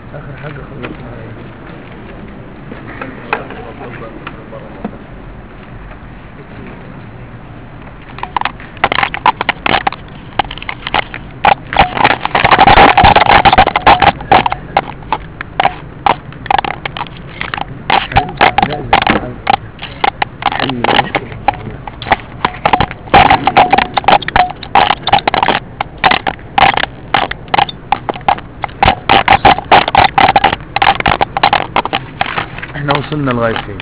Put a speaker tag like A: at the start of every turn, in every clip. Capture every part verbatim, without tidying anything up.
A: آخر حاجة خلصنا وصلنا لغاية فين؟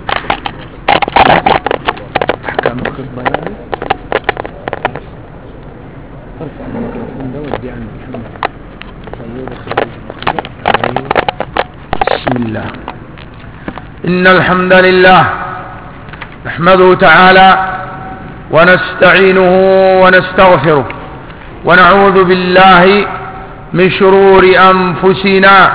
A: أحكام الخطبة يعني ارفع الميكروفون ده ودي عند محمد. بسم الله. إن الحمد لله نحمده تعالى ونستعينه ونستغفره ونعوذ بالله من شرور أنفسنا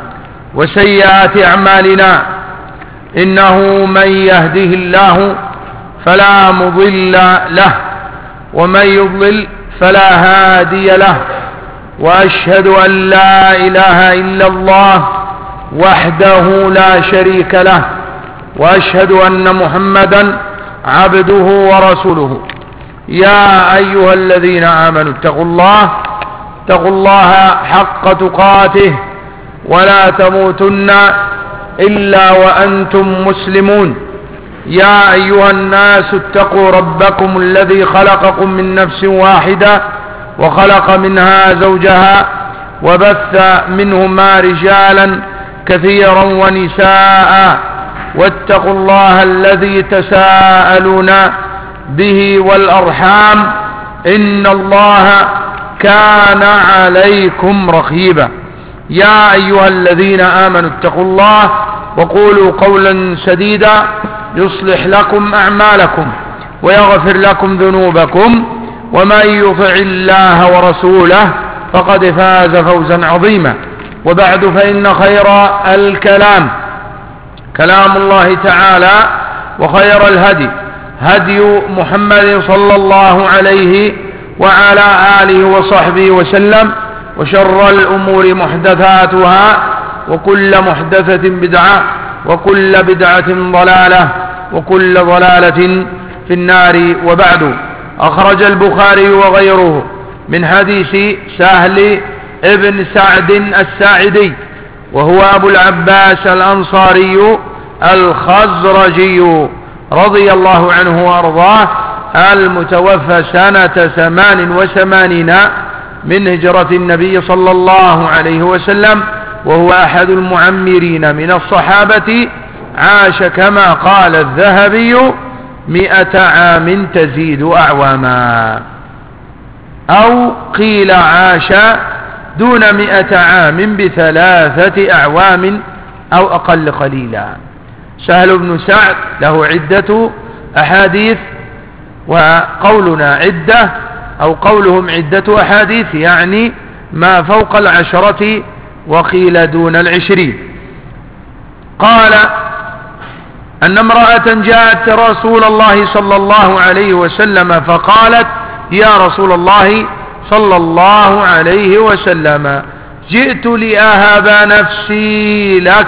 A: وسيئات أعمالنا. إنه من يهده الله فلا مضل له ومن يضلل فلا هادي له. وأشهد أن لا إله إلا الله وحده لا شريك له وأشهد أن محمدا عبده ورسوله. يا أيها الذين آمنوا اتقوا الله اتقوا الله حق تقاته ولا تموتن إلا وأنتم مسلمون. يا أيها الناس اتقوا ربكم الذي خلقكم من نفس واحدة وخلق منها زوجها وبث منهما رجالا كثيرا ونساء واتقوا الله الذي تساءلون به والأرحام إن الله كان عليكم رقيبا. يا أيها الذين آمنوا اتقوا الله وقولوا قولا سديدا يصلح لكم أعمالكم ويغفر لكم ذنوبكم ومن يطع الله ورسوله فقد فاز فوزا عظيما. وبعد فإن خير الكلام كلام الله تعالى وخير الهدي هدي محمد صلى الله عليه وعلى آله وصحبه وسلم. وشر الأمور محدثاتها وكل محدثة بدعة وكل بدعة ضلالة وكل ضلالة في النار. وبعد. أخرج البخاري وغيره من حديث سهل ابن سعد الساعدي وهو أبو العباس الأنصاري الخزرجي رضي الله عنه وأرضاه المتوفى سنة ثمان وثمانين من هجرة النبي صلى الله عليه وسلم وهو أحد المعمرين من الصحابة. عاش كما قال الذهبي مئة عام تزيد أعواما أو قيل عاش دون مئة عام بثلاثة أعوام أو أقل قليلا. سهل بن سعد له عدة أحاديث وقولنا عدة أو قولهم عدة أحاديث يعني ما فوق العشرة وقيل دون العشرين. قال أن امرأة جاءت رسول الله صلى الله عليه وسلم فقالت يا رسول الله صلى الله عليه وسلم جئت لأهب نفسي لك.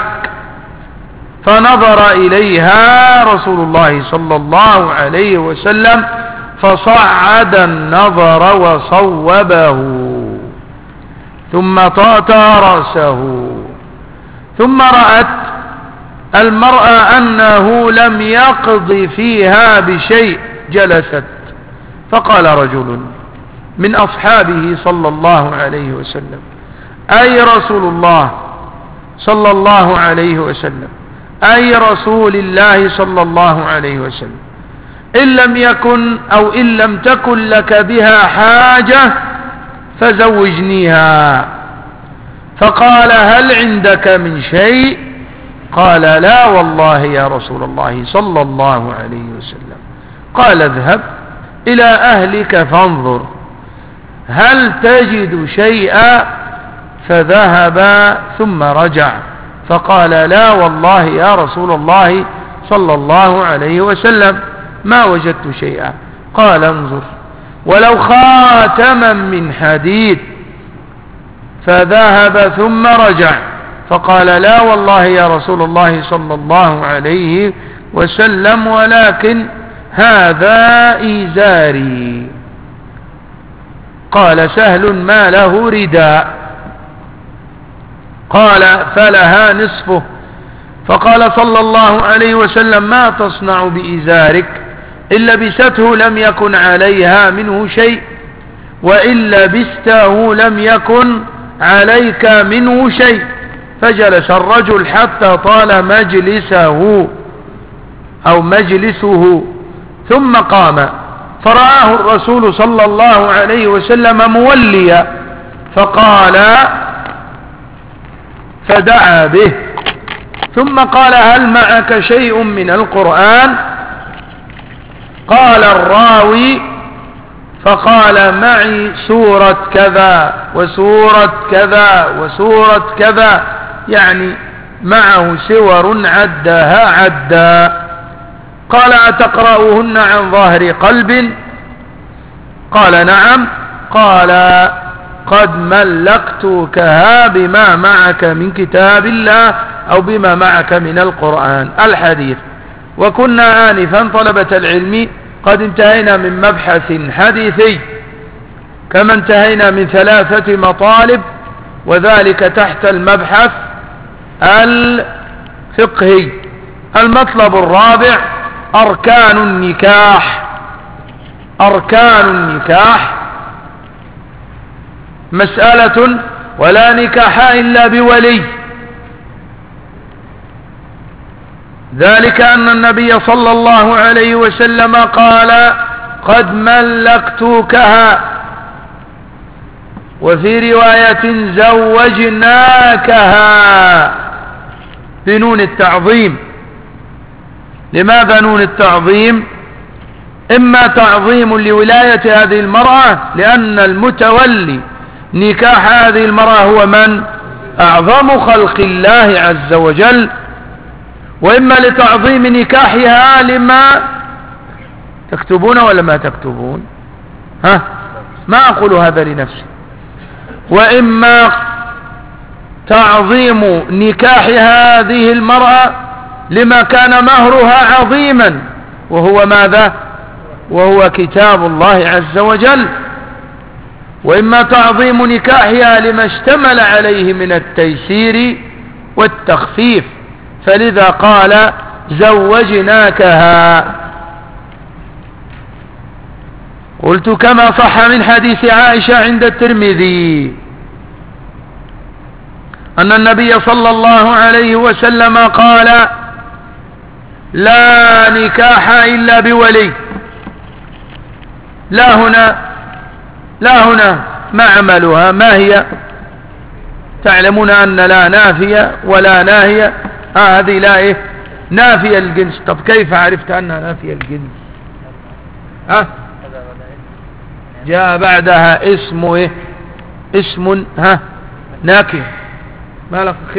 A: فنظر إليها رسول الله صلى الله عليه وسلم فصعد النظر وصوبه ثم طأطأ رأسه ثم رأت المرأة أنه لم يقض فيها بشيء جلست. فقال رجل من أصحابه صلى الله عليه وسلم أي رسول الله صلى الله عليه وسلم أي رسول الله صلى الله عليه وسلم إن لم يكن أو إن لم تكن لك بها حاجة فزوجنيها. فقال هل عندك من شيء؟ قال لا والله يا رسول الله صلى الله عليه وسلم. قال اذهب إلى أهلك فانظر هل تجد شيئا؟ فذهب ثم رجع فقال لا والله يا رسول الله صلى الله عليه وسلم ما وجدت شيئا. قال انظر ولو خاتما من حديد. فذهب ثم رجع فقال لا والله يا رسول الله صلى الله عليه وسلم ولكن هذا إزاري. قال سهل ما له رداء؟ قال فلها نصفه. فقال صلى الله عليه وسلم ما تصنع بإزارك؟ إن لبسته لم يكن عليها منه شيء، وإن لبسته لم يكن عليك منه شيء. فجلس الرجل حتى طال مجلسه أو مجلسه ثم قام، فرآه الرسول صلى الله عليه وسلم موليا فقال فدعا به، ثم قال هل معك شيء من القرآن؟ قال الراوي فقال معي سورة كذا وسورة كذا وسورة كذا، يعني معه سور عدها عدا. قال أتقرأهن عن ظهر قلب؟ قال نعم. قال قد ملكتكها بما معك من كتاب الله أو بما معك من القرآن الحديث. وكنا آنفا طلبة العلم قد انتهينا من مبحث حديثي كما انتهينا من ثلاثة مطالب، وذلك تحت المبحث الفقهي. المطلب الرابع أركان النكاح. أركان النكاح مسألة ولا نكاح إلا بولي، ذلك أن النبي صلى الله عليه وسلم قال قد ملكتكها، وفي رواية زوجناكها بنون التعظيم. لماذا نون التعظيم؟ إما تعظيم لولاية هذه المرأة لأن المتولي نكاح هذه المرأة هو من؟ أعظم خلق الله عز وجل، وإما لتعظيم نكاحها لما تكتبون ولا ما تكتبون؟ ها ما أقول هذا لنفسي. وإما تعظيم نكاح هذه المرأة لما كان مهرها عظيما وهو ماذا؟ وهو كتاب الله عز وجل. وإما تعظيم نكاحها لما اشتمل عليه من التيسير والتخفيف، فلذا قال زوجناكها. قلت كما صح من حديث عائشة عند الترمذي أن النبي صلى الله عليه وسلم قال لا نكاح إلا بولي. لا هنا لا هنا ما عملها؟ ما هي؟ تعلمون أن لا نافية ولا ناهية. آه هذه لا إيه؟ نافية الجنس. طب كيف عرفت أنها نافية الجنس؟ ها جاء بعدها اسم إيه؟ اسم ها ناكر. ما لك خف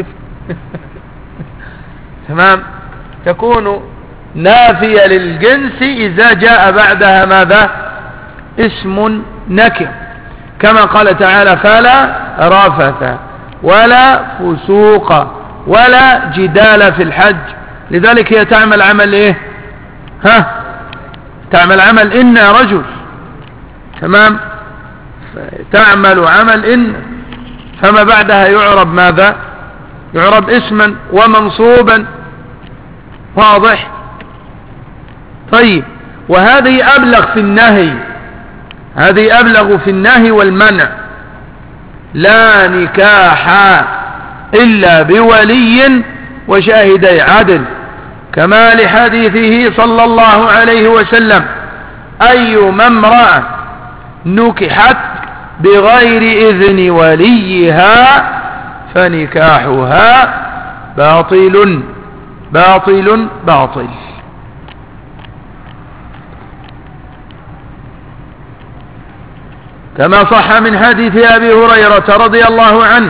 A: تمام. تكون نافية للجنس إذا جاء بعدها ماذا؟ اسم نكر، كما قال تعالى فلا رفث ولا فسوق ولا جدال في الحج. لذلك هي تعمل عمل ايه؟ ها تعمل عمل إن يا رجل. تمام. تعمل عمل إن، فما بعدها يعرب ماذا؟ يعرب اسما ومنصوبا. واضح؟ طيب، وهذه أبلغ في النهي، هذه أبلغ في النهي والمنع. لا نكاح إلا بولي وشاهدي عدل، كما لحديثه صلى الله عليه وسلم أيما امرأة نكحت بغير إذن وليها فنكاحها باطل باطل باطل. كما صح من حديث أبي هريرة رضي الله عنه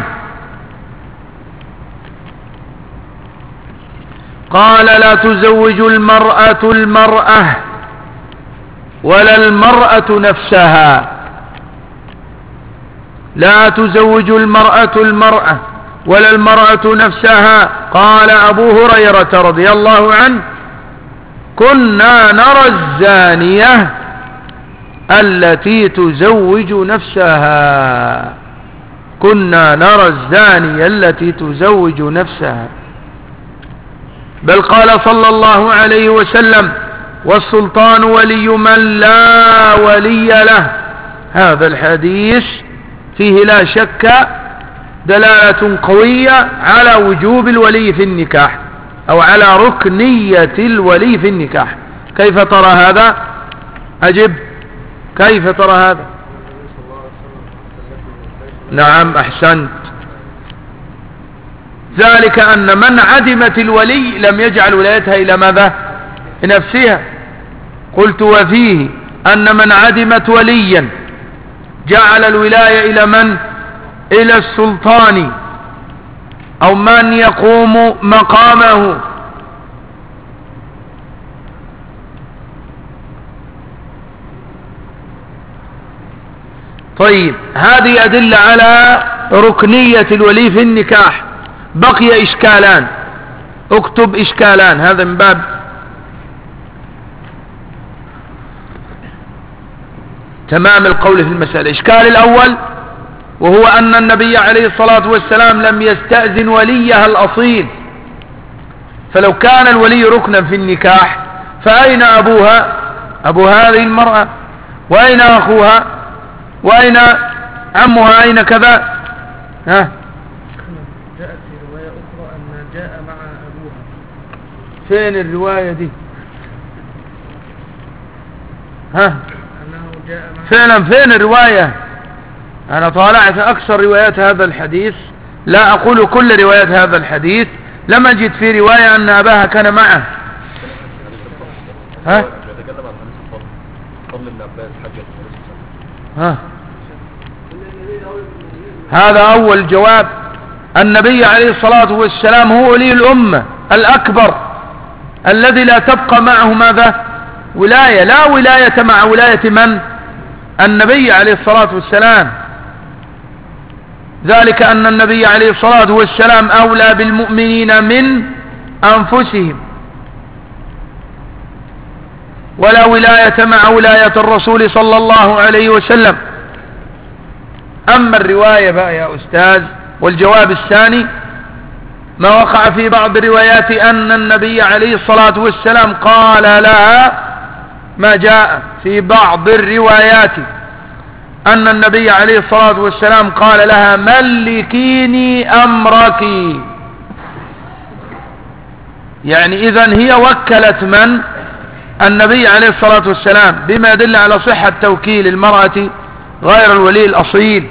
A: قال لا تزوج المرأة المرأة ولا المرأة نفسها. لا تزوج المرأة المرأة ولا المرأة نفسها. قال أبو هريرة رضي الله عنه: كنا نرى الزانية التي تزوج نفسها. كنا نرى الزانية التي تزوج نفسها. بل قال صلى الله عليه وسلم: والسلطان ولي من لا ولي له. هذا الحديث فيه لا شك دلالة قوية على وجوب الولي في النكاح، أو على ركنية الولي في النكاح. كيف ترى هذا؟ أجب، كيف ترى هذا؟ نعم، أحسنت. ذلك أن من عدمت الولي لم يجعل ولايتها إلى ماذا؟ نفسها. قلت: وفيه أن من عدمت وليا جعل الولاية إلى من؟ إلى السلطان أو من يقوم مقامه. طيب، هذه أدلة على ركنية الولي في النكاح. بقي إشكالان، اكتب إشكالان، هذا من باب تمام القول في المسألة. الإشكال الأول وهو أن النبي عليه الصلاة والسلام لم يستأذن وليها الأصيل، فلو كان الولي ركنا في النكاح فأين أبوها؟ أبو هذه المرأة، وأين أخوها، وأين عمها، أين كذا؟ ها؟
B: جاءت في رواية أخرى أن جاء مع أبوها.
A: فين الرواية دي؟ ها؟
B: أنه جاء مع
A: فعلا فين الرواية؟ أنا طالعت أكثر روايات هذا الحديث، لا أقول كل روايات هذا الحديث، لم أجد في رواية أن أباها كان معه. ها؟ ها؟ هذا أول جواب. النبي عليه الصلاة والسلام هو ولي الأمة الأكبر الذي لا تبقى معه ماذا؟ ولاية. لا ولاية مع ولاية من؟ النبي عليه الصلاة والسلام. ذلك أن النبي عليه الصلاة والسلام أولى بالمؤمنين من أنفسهم، ولا ولاية مع ولاية الرسول صلى الله عليه وسلم. أما الرواية بقى يا أستاذ، والجواب الثاني ما وقع في بعض الروايات أن النبي عليه الصلاة والسلام قال لها، ما جاء في بعض الروايات أن النبي عليه الصلاة والسلام قال لها: ملكيني أمرك. يعني إذن هي وكلت من؟ النبي عليه الصلاة والسلام، بما يدل على صحة توكيل المرأة غير الولي الأصيل.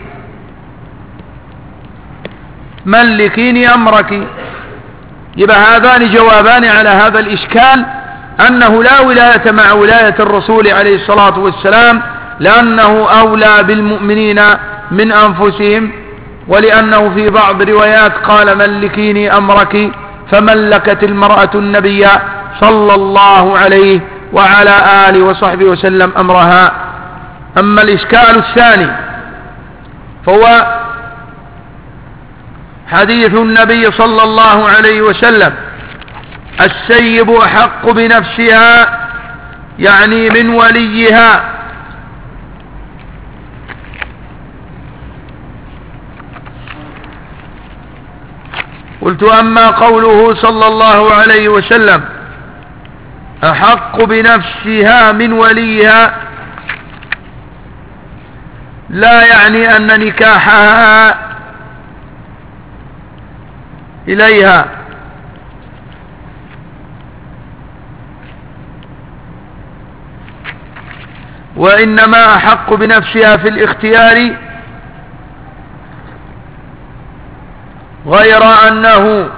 A: ملكيني أمرك. يبقى هذان جوابان على هذا الإشكال، أنه لا ولاية مع ولاية الرسول عليه الصلاة والسلام، لأنه أولى بالمؤمنين من أنفسهم، ولأنه في بعض الروايات قال: ملكيني أمرك، فملكت المرأة النبي صلى الله عليه وعلى آله وصحبه وسلم أمرها. أما الإشكال الثاني فهو حديث النبي صلى الله عليه وسلم: السيب أحق بنفسها، يعني من وليها. قلت: أما قوله صلى الله عليه وسلم أحق بنفسها من وليها، لا يعني أن نكاحها إليها، وإنما أحق بنفسها في الاختيار، غير أنه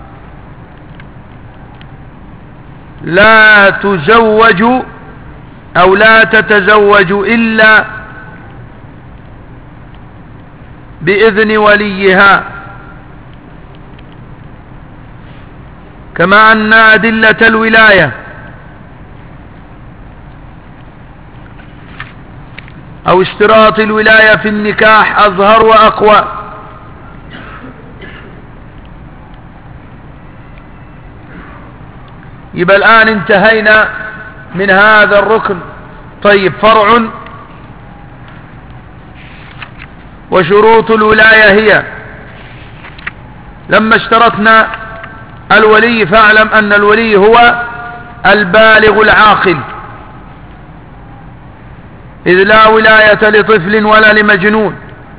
A: لا تزوج أو لا تتزوج إلا بإذن وليها، كما أن أدلة الولاية أو اشتراط الولاية في النكاح أظهر وأقوى. يبقى الآن انتهينا من هذا الركن. طيب فرع. وشروط الولاية هي: لما اشترطنا الولي فاعلم أن الولي هو البالغ العاقل، إذ لا ولاية لطفل ولا لمجنون،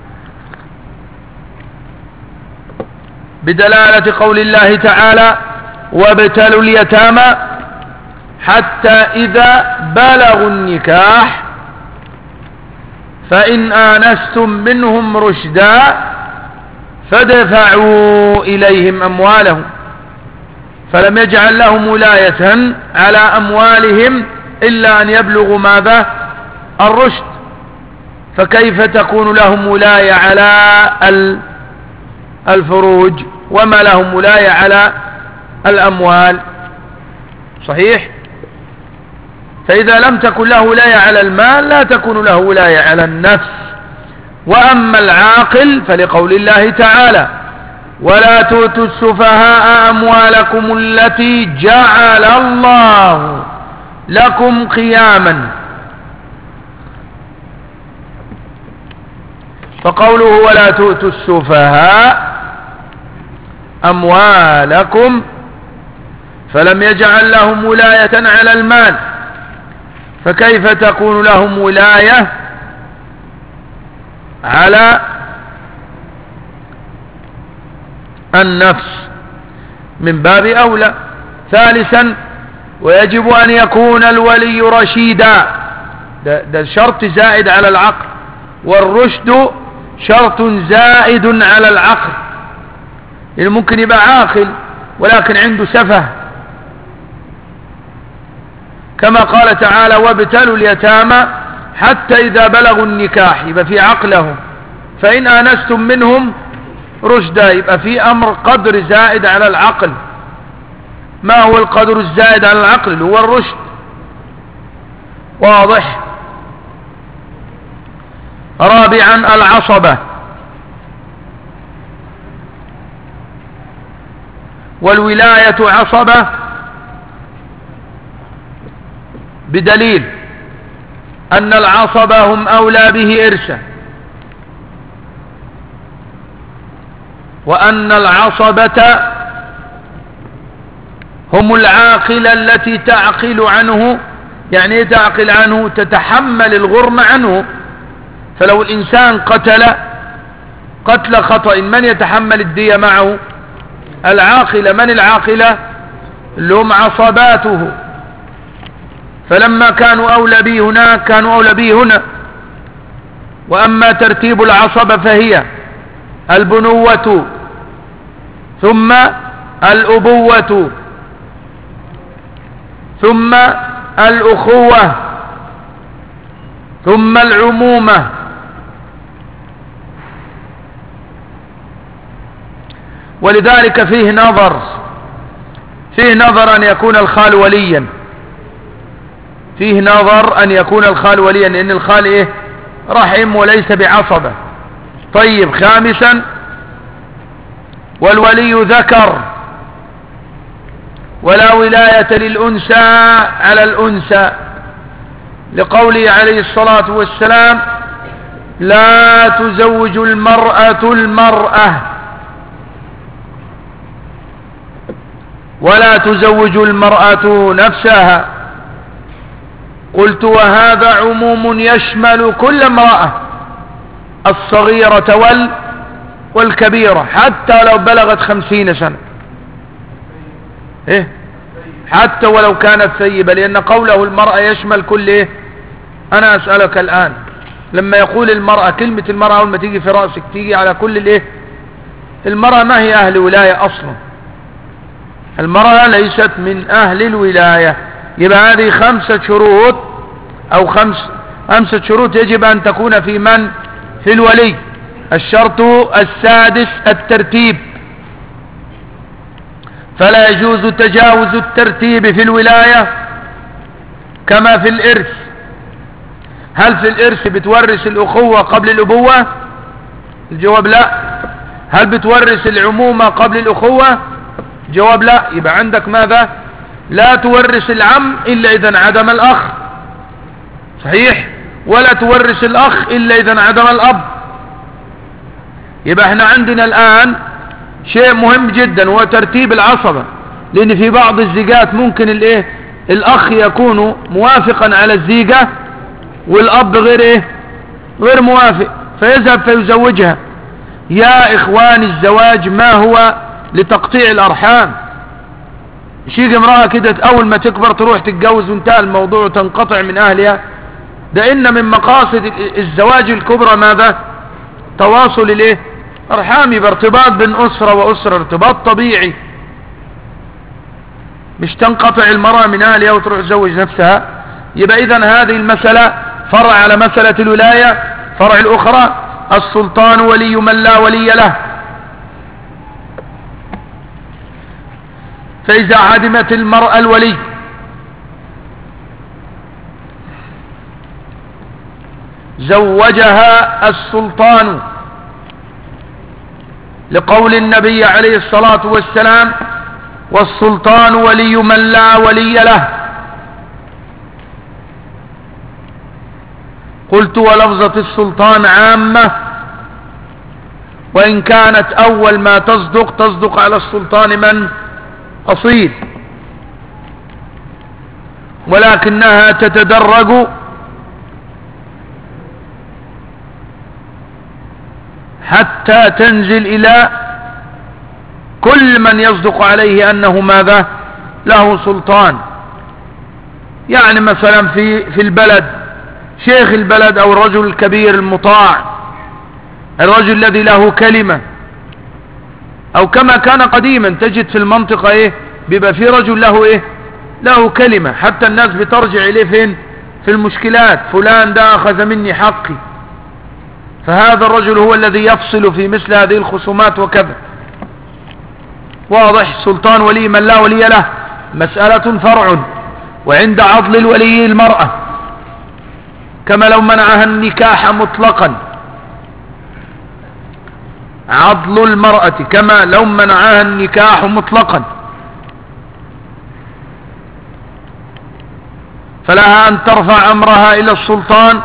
A: بدلالة قول الله تعالى: وابتلوا اليتامى حتى إذا بلغوا النكاح فإن آنستم منهم رشدا فادفعوا إليهم أموالهم. فلم يجعل لهم ولاية على أموالهم إلا أن يبلغوا ماذا؟ الرشد. فكيف تكون لهم ولاية على الفروج وما لهم ولاية على الأموال؟ صحيح؟ فإذا لم تكن له ولاية على المال لا تكون له ولاية على النفس. وأما العاقل فلقول الله تعالى: ولا تؤتوا السفهاء أموالكم التي جعل الله لكم قياما. فقوله ولا تؤتوا السفهاء أموالكم فلم يجعل لهم ولاية على المال، فكيف تكون لهم ولاية على النفس؟ من باب أولى. ثالثا: ويجب أن يكون الولي رشيدا، ده, ده شرط زائد على العقل، والرشد شرط زائد على العقل. يعني ممكن يبقى عاقل ولكن عنده سفه، كما قال تعالى: وابتلوا اليتامى حتى إذا بلغوا النكاح، يبقى في عقلهم، فإن آنستم منهم رشدا، يبقى في أمر قدر زائد على العقل. ما هو القدر الزائد على العقل؟ هو الرشد. واضح؟ رابعا: العصبة. والولاية عصبة بدليل أن العصبة هم أولى به إرثا، وأن العصبة هم العاقلة التي تعقل عنه. يعني تعقل عنه؟ تتحمل الغرم عنه. فلو الإنسان قتل قتل خطأ من يتحمل الدية معه؟ العاقلة. من العاقلة؟ اللي هم عصباته. فلما كانوا أولى به هناك كانوا أولى به هنا. وأما ترتيب العصبة فهي البنوة ثم الأبوة ثم الأخوة ثم العمومة. ولذلك فيه نظر فيه نظر أن يكون الخال وليا فيه نظر أن يكون الخال وليا لأن الخال إيه؟ رحم وليس بعصبة. طيب خامسا: والولي ذكر ولا ولاية للأنثى على الأنثى، لقوله عليه الصلاة والسلام: لا تزوج المرأة المرأة ولا تزوج المرأة نفسها. قلت: وهذا عموم يشمل كل امرأة، الصغيرة وال والكبيرة، حتى لو بلغت خمسين سنة، إيه؟ حتى ولو كانت ثيبة، لأن قوله المرأة يشمل كل إيه؟ أنا أسألك الآن، لما يقول المرأة، كلمة المرأة أول ما تيجي في رأسك تيجي على كل الإيه؟ المرأة ما هي أهل ولاية أصلا، المرأة ليست من أهل الولاية. يبقى هذه خمسة شروط أو خمس خمسة شروط يجب أن تكون في من؟ في الولي. الشرط السادس الترتيب، فلا يجوز تجاوز الترتيب في الولاية كما في الإرث. هل في الإرث بتورث الأخوة قبل الأبوة؟ الجواب لا. هل بتورث العمومة قبل الأخوة؟ الجواب لا. يبقى عندك ماذا؟ لا تورث العم إلا إذا انعدم الأخ، صحيح؟ ولا تورث الأخ إلا إذا انعدم الأب. يبقى احنا عندنا الآن شيء مهم جدا هو ترتيب العصبة، لأن في بعض الزيجات ممكن الايه الأخ يكون موافقا على الزيجة والأب غير ايه غير موافق، فيذهب فيزوجها. يا إخواني الزواج ما هو لتقطيع الأرحام، مش يجي امرأة كده أول ما تكبر تروح تتجوز وانتهى الموضوع وتنقطع من أهلها. ده إن من مقاصد الزواج الكبرى ماذا؟ تواصل الايه أرحام، يبقى ارتباط بين أسرة وأسرة، ارتباط طبيعي، مش تنقطع المرأة من أهلها وتروح تزوج نفسها. يبقى إذن هذه المسألة فرع على مسألة الولاية. فرع الأخرى السلطان ولي من لا ولي له، فإذا عدمت المرأة الولي زوجها السلطان، لقول النبي عليه الصلاة والسلام والسلطان ولي من لا ولي له. قلت ولفظة السلطان عامة، وإن كانت أول ما تصدق تصدق على السلطان من أصيل، ولكنها تتدرج حتى تنزل إلى كل من يصدق عليه أنه ماذا له سلطان. يعني مثلا في في البلد شيخ البلد أو الرجل الكبير المطاع، الرجل الذي له كلمة، أو كما كان قديما تجد في المنطقة إيه بيبقى في رجل له إيه له كلمة، حتى الناس بترجع إليه فين في المشكلات، فلان ده أخذ مني حقي، فهذا الرجل هو الذي يفصل في مثل هذه الخصومات وكذا. واضح؟ سلطان ولي من لا ولي له مسألة فرع. وعند عضل الولي المرأة كما لو منعها النكاح مطلقا، عضل المرأة كما لو منعها النكاح مطلقا، فلها أن ترفع أمرها إلى السلطان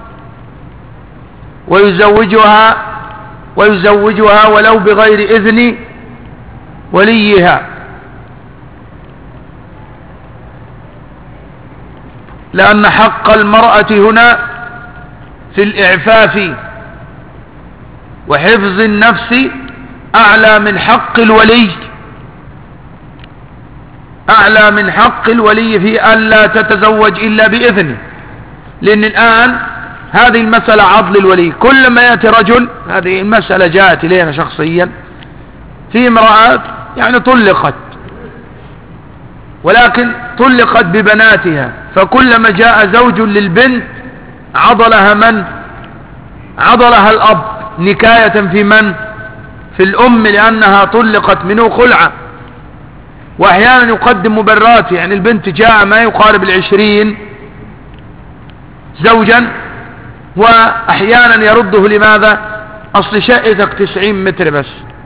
A: ويزوجها ويزوجها ولو بغير إذن وليها، لأن حق المرأة هنا في الإعفاف وحفظ النفس أعلى من حق الولي، أعلى من حق الولي في ألا تتزوج إلا بإذنه. لأن الآن هذه المسألة عضل الولي، كل ما يأتي رجل، هذه المسألة جاءت إلينا شخصيا، في امرأة يعني طلقت، ولكن طلقت ببناتها، فكلما جاء زوج للبنت عضلها من عضلها الأب نكاية في من في الأم، لأنها طلقت منه خلعة. وأحيانا يقدم مبررات، يعني البنت جاء ما يقارب العشرين زوجا، وأحيانا يرده لماذا؟ أصل شقتك تسعين متر بس.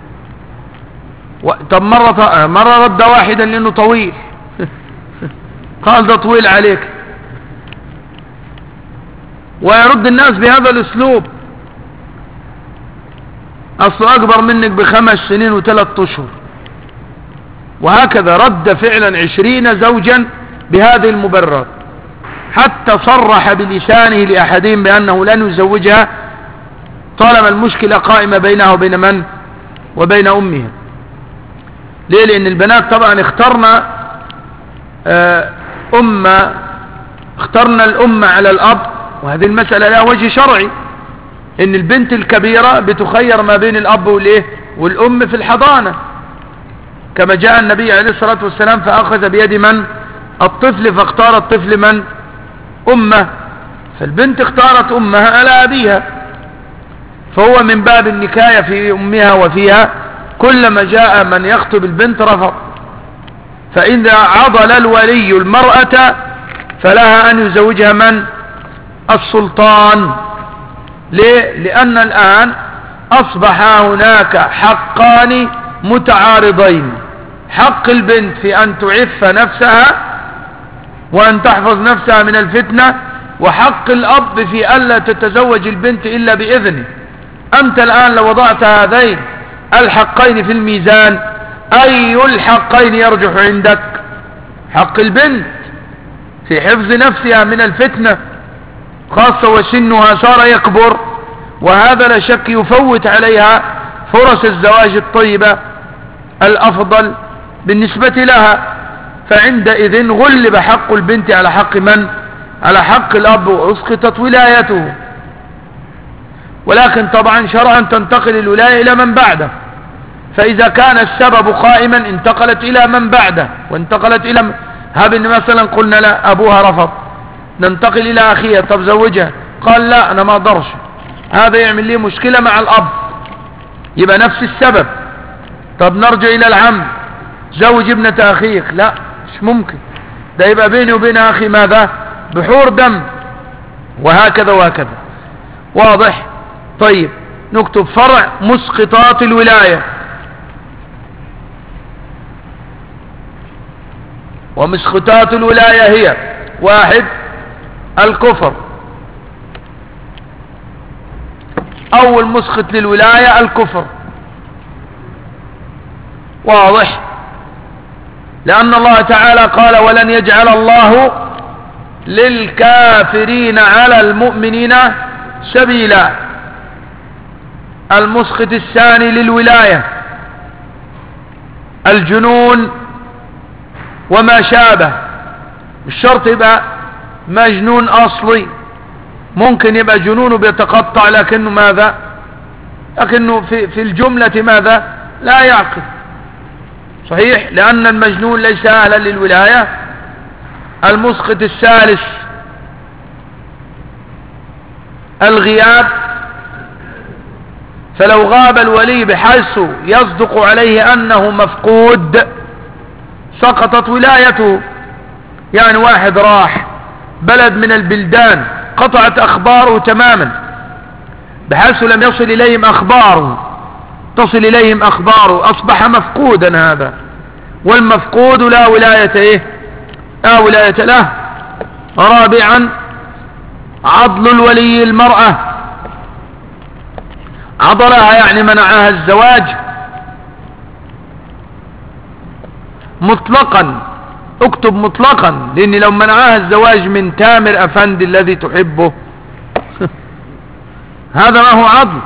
A: طب مرة, مرة رد واحدا لأنه طويل قال ده طويل عليك، ويرد الناس بهذا الأسلوب، أصله أكبر منك بخمس سنين وثلاث أشهر. وهكذا رد فعلا عشرين زوجا بهذه المبررات، حتى صرح بلسانه لأحدهم بأنه لن يزوجها طالما المشكلة قائمة بينها وبين من وبين أمها. ليه؟ لأن البنات طبعا اخترنا أمة اخترنا الأمة على الأب، وهذه المسألة لها وجه شرعي، إن البنت الكبيرة بتخير ما بين الأب والإيه والأم في الحضانة، كما جاء النبي عليه الصلاة والسلام فأخذ بيد من الطفل فاختار الطفل من أمه، فالبنت اختارت أمها على أبيها، فهو من باب النكاية في أمها وفيها. كلما جاء من يخطب البنت رفض، فإذا عضل الولي المرأة فلها أن يزوجها من السلطان. ليه؟ لأن الآن أصبح هناك حقان متعارضين، حق البنت في أن تعف نفسها وأن تحفظ نفسها من الفتنة، وحق الأب في ألا تتزوج البنت إلا بإذنه. أنت الآن لو وضعت هذين الحقين في الميزان، أي الحقين يرجح عندك؟ حق البنت في حفظ نفسها من الفتنة، خاصة وسنها صار يكبر، وهذا لا شك يفوت عليها فرص الزواج الطيبة الأفضل بالنسبة لها. فعندئذ غلب حق البنت على حق من؟ على حق الأب، وأسقطت ولايته. ولكن طبعا شرعا تنتقل الولاية إلى من بعده، فإذا كان السبب قائما انتقلت إلى من بعده، وانتقلت إلى م... هب إن مثلا قلنا لا أبوها رفض، ننتقل إلى أخيها، طب زوجها، قال لا أنا ما أقدرش، هذا يعمل لي مشكلة مع الأب، يبقى نفس السبب. طب نرجع إلى العم، زوج ابنة أخيك، لا مش ممكن، ده يبقى بيني وبين أخي ماذا؟ بحور دم، وهكذا وهكذا. واضح؟ طيب نكتب فرع مسقطات الولاية. ومسقطات الولاية هي: واحد الكفر، أول مسقط للولاية الكفر. واضح؟ لأن الله تعالى قال: ولن يجعل الله للكافرين على المؤمنين سبيلا. المسقط الثاني للولاية الجنون وما شابه. الشرط يبقى مجنون أصلي، ممكن يبقى جنونه بيتقطع لكنه ماذا؟ لكنه في, في الجملة ماذا؟ لا يعقل. صحيح، لأن المجنون ليس أهلا للولاية. المسقط الثالث الغياب، فلو غاب الولي بحيث يصدق عليه أنه مفقود سقطت ولايته. يعني واحد راح بلد من البلدان قطعت أخباره تماما بحيث لم يصل إليهم أخباره، تصل إليهم أخباره، أصبح مفقودا هذا، والمفقود لا ولاية إيه؟ لا ولاية له. رابعا عضل الولي المرأة، عضلها يعني منعها الزواج مطلقا، اكتب مطلقا، لأن لو منعها الزواج من تامر أفندي الذي تحبه هذا ما هو عضل،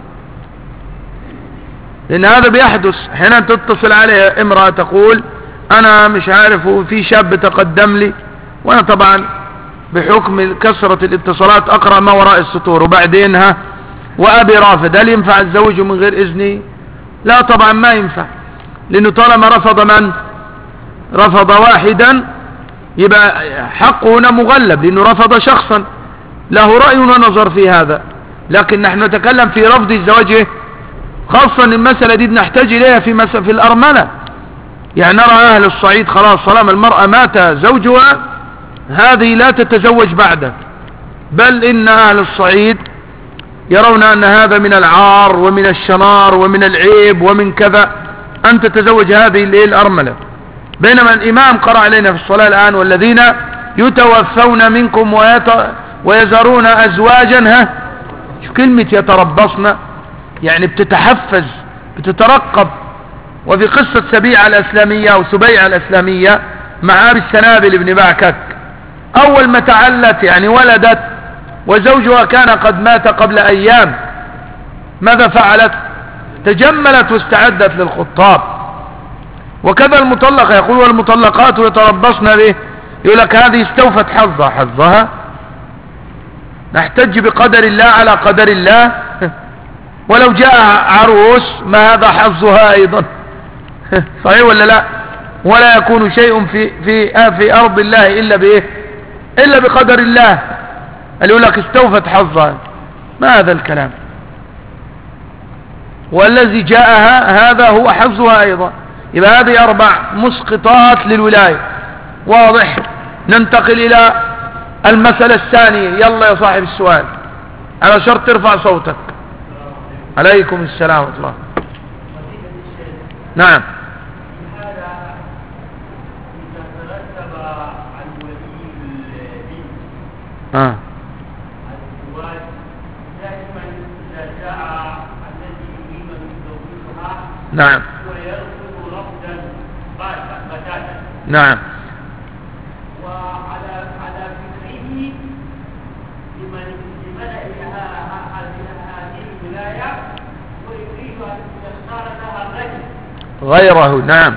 A: لأن هذا بيحدث حين تتصل عليه امرأة تقول أنا مش عارف في شاب تقدم لي، وأنا طبعا بحكم كثرة الاتصالات أقرأ ما وراء السطور، وبعدينها وأبي رافض، هل ينفع الزوج من غير إذني؟ لا طبعا ما ينفع، لأنه طالما رفض من؟ رفض واحدا، يبقى حقه هنا مغلب، لأنه رفض شخصا له رأي ونظر في هذا. لكن نحن نتكلم في رفض الزواج، خاصة المسألة دي نحتاج إليها في مسألة في الأرملة. يعني نرى أهل الصعيد خلاص طالما المرأة مات زوجها هذه لا تتزوج بعده، بل إن أهل الصعيد يرون أن هذا من العار ومن الشنار ومن العيب ومن كذا أن تتزوج هذه الأرملة. بينما الإمام قرأ علينا في الصلاة الآن: والذين يتوفون منكم ويت... ويذرون أزواجا، ها شو كلمة يتربصن؟ يعني بتتحفز بتترقب. وفي قصة سبيعة الأسلامية أو سبيعة الأسلامية مع أبي السنابل بن بعكك، أول ما تعلت يعني ولدت وزوجها كان قد مات قبل أيام، ماذا فعلت؟ تجملت واستعدت للخطاب. وكذا المطلقة، يقول والمطلقات يتربصن به، يقول لك هذه استوفت حظها. حظها نحتج بقدر الله على قدر الله، ولو جاء عروس ما هذا حظها أيضا صحيح ولا لا؟ ولا يكون شيء في في في أرض الله إلا بإيه؟ إلا بقدر الله. اللي يقول لك استوفت حظها، ما هذا الكلام؟ والذي جاءها هذا هو حظها أيضا. يبقى هذه أربع مسقطات للولاية. واضح؟ ننتقل إلى المسألة الثانية. يلا يا صاحب السؤال، على شرط ترفع صوتك. عليكم السلام ورحمة الله. نعم.
C: هذا
A: نعم
C: ويرفض رفضا بتاتا.
A: نعم.
C: وعلى على فكره لمن لملأ هذه الولاية ويريد أن يختار لها الرجل
A: غيره. نعم.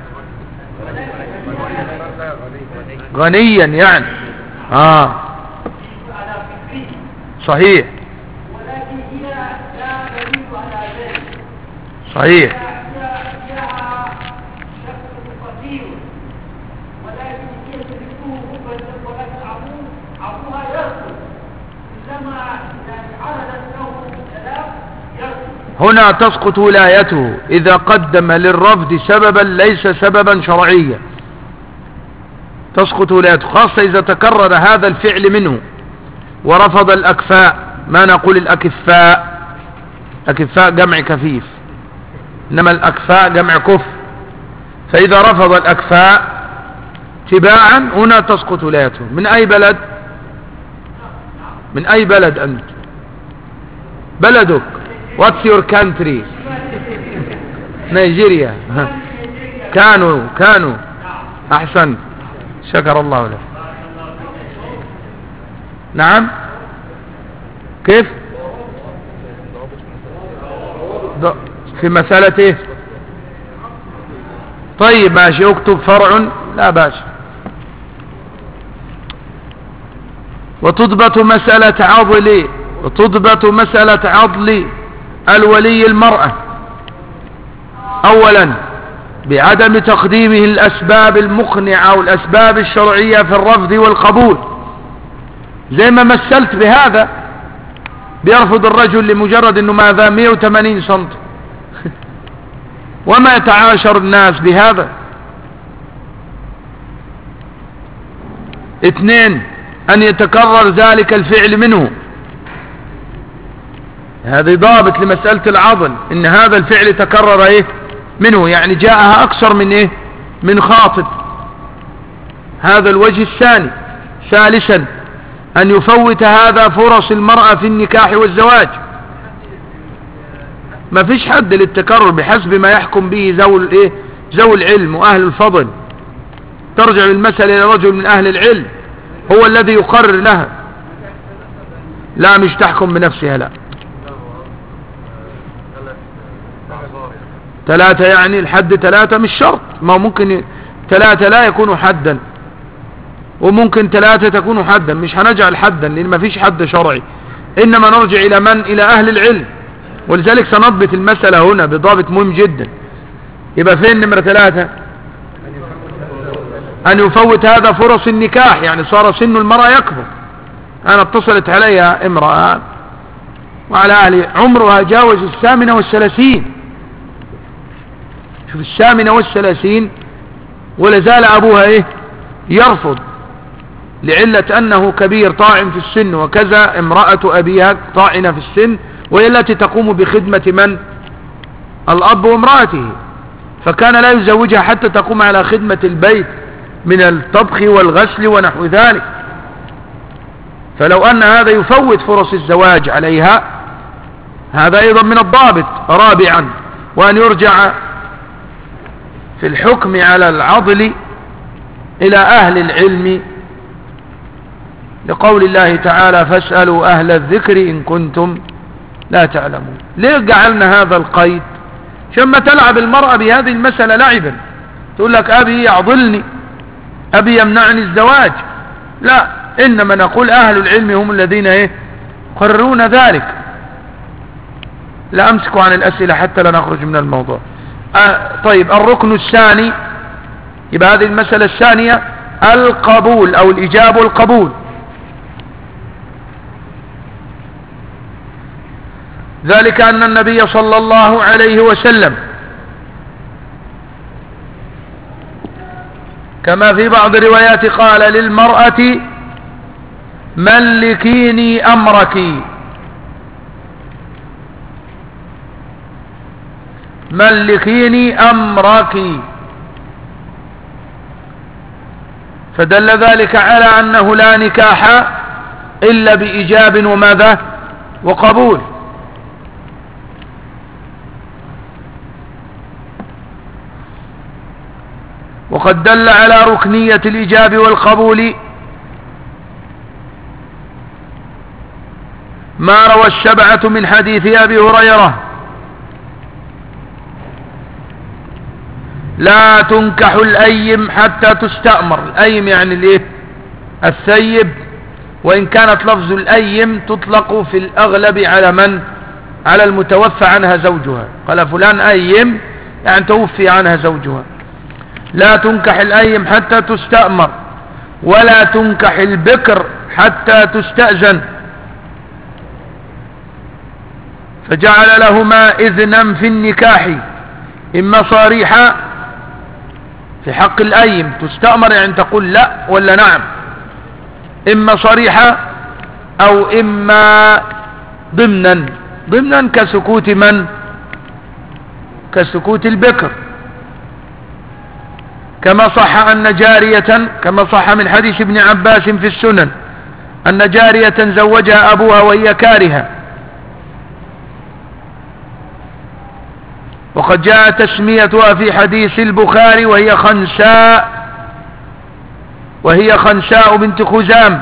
A: غنيا يعني اه
C: على فكره
A: صحيح
C: ولكن هي لا تدل على ذلك.
A: صحيح.
C: فيها شخص فقير ولكن هي تريده حبا ولكن عبوه عبوها يرفض كلما يعني عرضت له الكلام يرفض.
A: هنا تسقط ولايته إذا قدم للرفض سببا ليس سببا شرعيا، تسقط ولايته، خاصة إذا تكرر هذا الفعل منه ورفض الأكفاء. ما نقول الأكفاء، أكفاء جمع كفيف، إنما الأكفاء جمع كف. فإذا رفض الأكفاء تباعا هنا تسقط ولايته. من أي بلد؟ من أي بلد أنت؟ بلدك What's your country؟ نيجيريا. كانوا كانوا أحسن، شكر الله لك. نعم. كيف في مسألة ايه؟ طيب ماشي، اكتب فرع لا باش. وتضبط مسألة عضل وتضبط مسألة عضل الولي المرأة اولا بعدم تقديمه الاسباب المقنعة او الاسباب الشرعية في الرفض والقبول، زي ما مثلت بهذا، بيرفض الرجل لمجرد انه ماذا مئة وثمانين سنت وما يتعاشر الناس بهذا. اثنين ان يتكرر ذلك الفعل منه، هذا ضابط لمسألة العضل، ان هذا الفعل تكرر ايه منه، يعني جاءها اكثر من ايه من خاطب. هذا الوجه الثاني. ثالثا ان يفوت هذا فرص المرأة في النكاح والزواج. ما فيش حد للتكرر بحسب ما يحكم به ذوي الايه ذوي العلم واهل الفضل. ترجع المسألة الى رجل من اهل العلم هو الذي يقرر لها، لا مش تحكم بنفسها. لا ثلاثة يعني الحد ثلاثة مش شرط، ما ممكن ثلاثة لا يكون حدا وممكن ثلاثة تكون حدا، مش هنجعل حدا لان ما فيش حد شرعي، انما نرجع الى من؟ الى اهل العلم. ولذلك سنضبط المسألة هنا بضابط مهم جدا. يبقى فين نمرة ثلاثة؟ ان يفوت هذا فرص النكاح، يعني صار سن المرأة يكبر. انا اتصلت عليها امرأة وعلى اهل عمرها جاوز الثامنة والثلاثين، شوف الثامنة والثلاثين ولازال ابوها ايه يرفض لعلة انه كبير طاعن في السن، وكذا امرأة ابيها طاعنة في السن وهي التي تقوم بخدمة من؟ الاب وامرأته، فكان لا يزوجها حتى تقوم على خدمة البيت من الطبخ والغسل ونحو ذلك. فلو ان هذا يفوت فرص الزواج عليها هذا ايضا من الضابط. رابعا وان يرجع في الحكم على العضل الى اهل العلم لقول الله تعالى فاسألوا اهل الذكر ان كنتم لا تعلمون. ليه جعلنا هذا القيد؟ شما تلعب المرأة بهذه المسألة لعبا، تقول لك ابي يعضلني، ابي يمنعني الزواج. لا، انما نقول اهل العلم هم الذين ايه قررون ذلك. لا امسك عن الاسئلة حتى لا نخرج من الموضوع. آه طيب الركن الثاني، يبقى هذه المسألة الثانية القبول او الاجابة والقبول. ذلك ان النبي صلى الله عليه وسلم كما في بعض الروايات قال للمرأة ملكيني امرك، ملكيني امرك، فدل ذلك على انه لا نكاح الا بايجاب وماذا وقبول. وقد دل على ركنية الإيجاب والقبول ما روى السبعة من حديث أبي هريرة: لا تنكح الأيم حتى تستأمر. الأيم يعني الايه؟ الثيب، وإن كانت لفظ الأيم تطلق في الأغلب على من؟ على المتوفى عنها زوجها. قال فلان أيم يعني توفي عنها زوجها. لا تنكح الأيم حتى تستأمر، ولا تنكح البكر حتى تستأذن، فجعل لهما إذنا في النكاح، إما صريحة في حق الأيم تستأمر يعني تقول لا ولا نعم، إما صريحة أو إما ضمنا ضمنا كسكوت من؟ كسكوت البكر، كما صح أن جارية كما صح من حديث ابن عباس في السنن أن جارية زوجها أبوها وهي كارهة، وقد جاء تسميتها في حديث البخاري وهي خنساء وهي خنساء بنت خزام،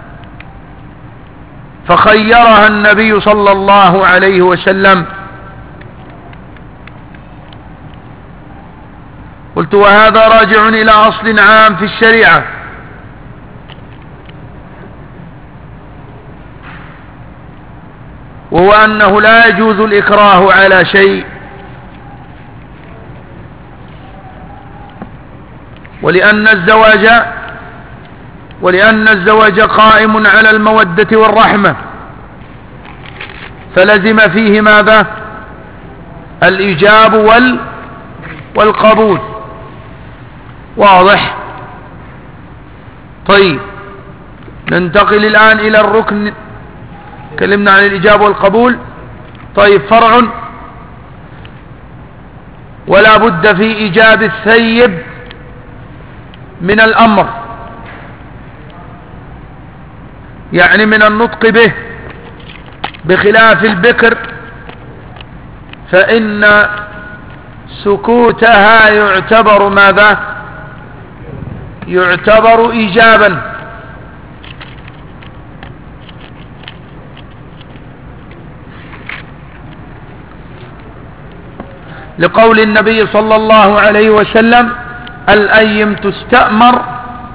A: فخيرها النبي صلى الله عليه وسلم. قلت وهذا راجع إلى أصل عام في الشريعة، وهو أنه لا يجوز الإكراه على شيء، ولأن الزواج ولأن الزواج قائم على المودة والرحمة، فلزم فيه ماذا؟ الإيجاب وال والقبول. واضح؟ طيب ننتقل الآن إلى الركن. تكلمنا عن الإيجاب والقبول. طيب فرع: ولا بد في إيجاب الثيب من الأمر، يعني من النطق به، بخلاف البكر فإن سكوتها يعتبر ماذا؟ يعتبر إيجابا. لقول النبي صلى الله عليه وسلم: الأيم تستأمر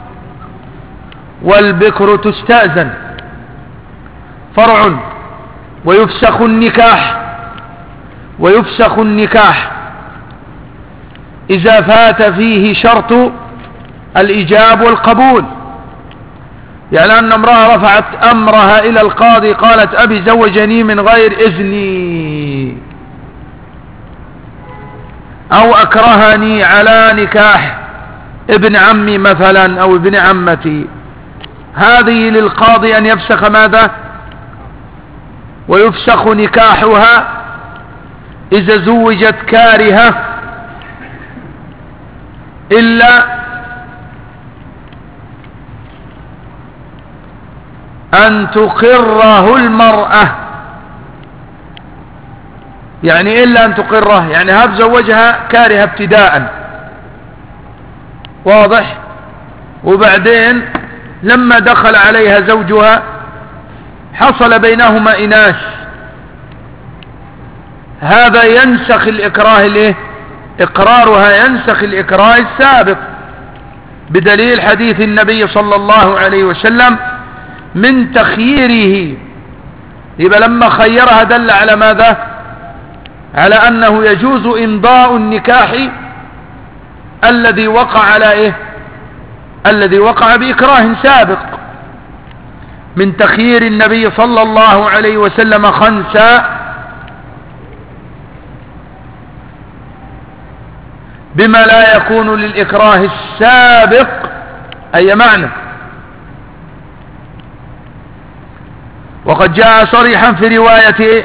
A: والبكر تستأذن. فرع: ويفسخ النكاح ويفسخ النكاح إذا فات فيه شرط الإيجاب والقبول، يعني أن امرأة رفعت أمرها إلى القاضي قالت: أبي زوجني من غير إذني، أو أكرهني على نكاح ابن عمي مثلا أو ابن عمتي، هذه للقاضي أن يفسخ ماذا؟ ويفسخ نكاحها إذا زوجت كارهة، إلا أن تقره المرأة، يعني إلا أن تقره، يعني هب زوجها كارهة ابتداء، واضح؟ وبعدين لما دخل عليها زوجها حصل بينهما إناث، هذا ينسخ الإكراه الايه؟ إقرارها ينسخ الإكراه السابق، بدليل حديث النبي صلى الله عليه وسلم من تخييره. يبقى لما خيرها دل على ماذا؟ على أنه يجوز إمضاء النكاح الذي وقع على إيه؟ الذي وقع بإكراه سابق، من تخيير النبي صلى الله عليه وسلم خنساء بما لا يكون للإكراه السابق أي معنى. وقد جاء صريحا في رواية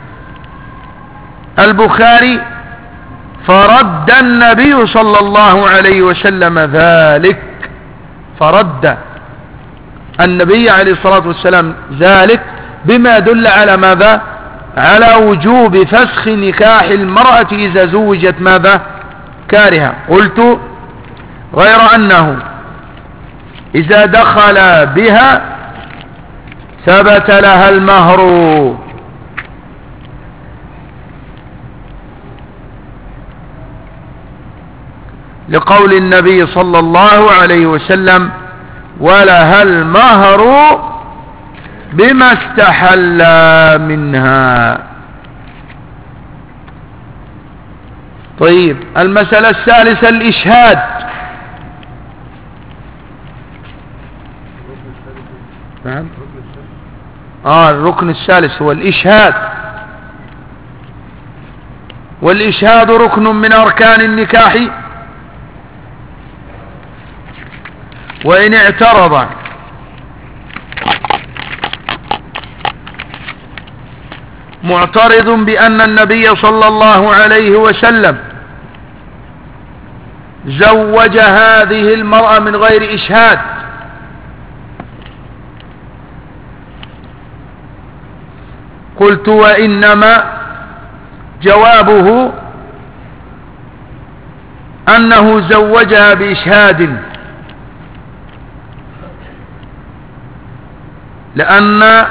A: البخاري: فرد النبي صلى الله عليه وسلم ذلك، فرد النبي عليه الصلاة والسلام ذلك، بما يدل على ماذا؟ على وجوب فسخ نكاح المرأة إذا زوجت ماذا؟ كارهة. قلت: غير أنه إذا دخل بها ثبت لها المهر، لقول النبي صلى الله عليه وسلم: ولها المهر بما استحل منها. طيب، المسألة الثالثة الإشهاد. نعم. آه الركن الثالث هو الإشهاد، والإشهاد ركن من أركان النكاح، وإن اعترض معترض بأن النبي صلى الله عليه وسلم زوج هذه المرأة من غير إشهاد، قلت: وإنما جوابه أنه زوجها بإشهاد، لأن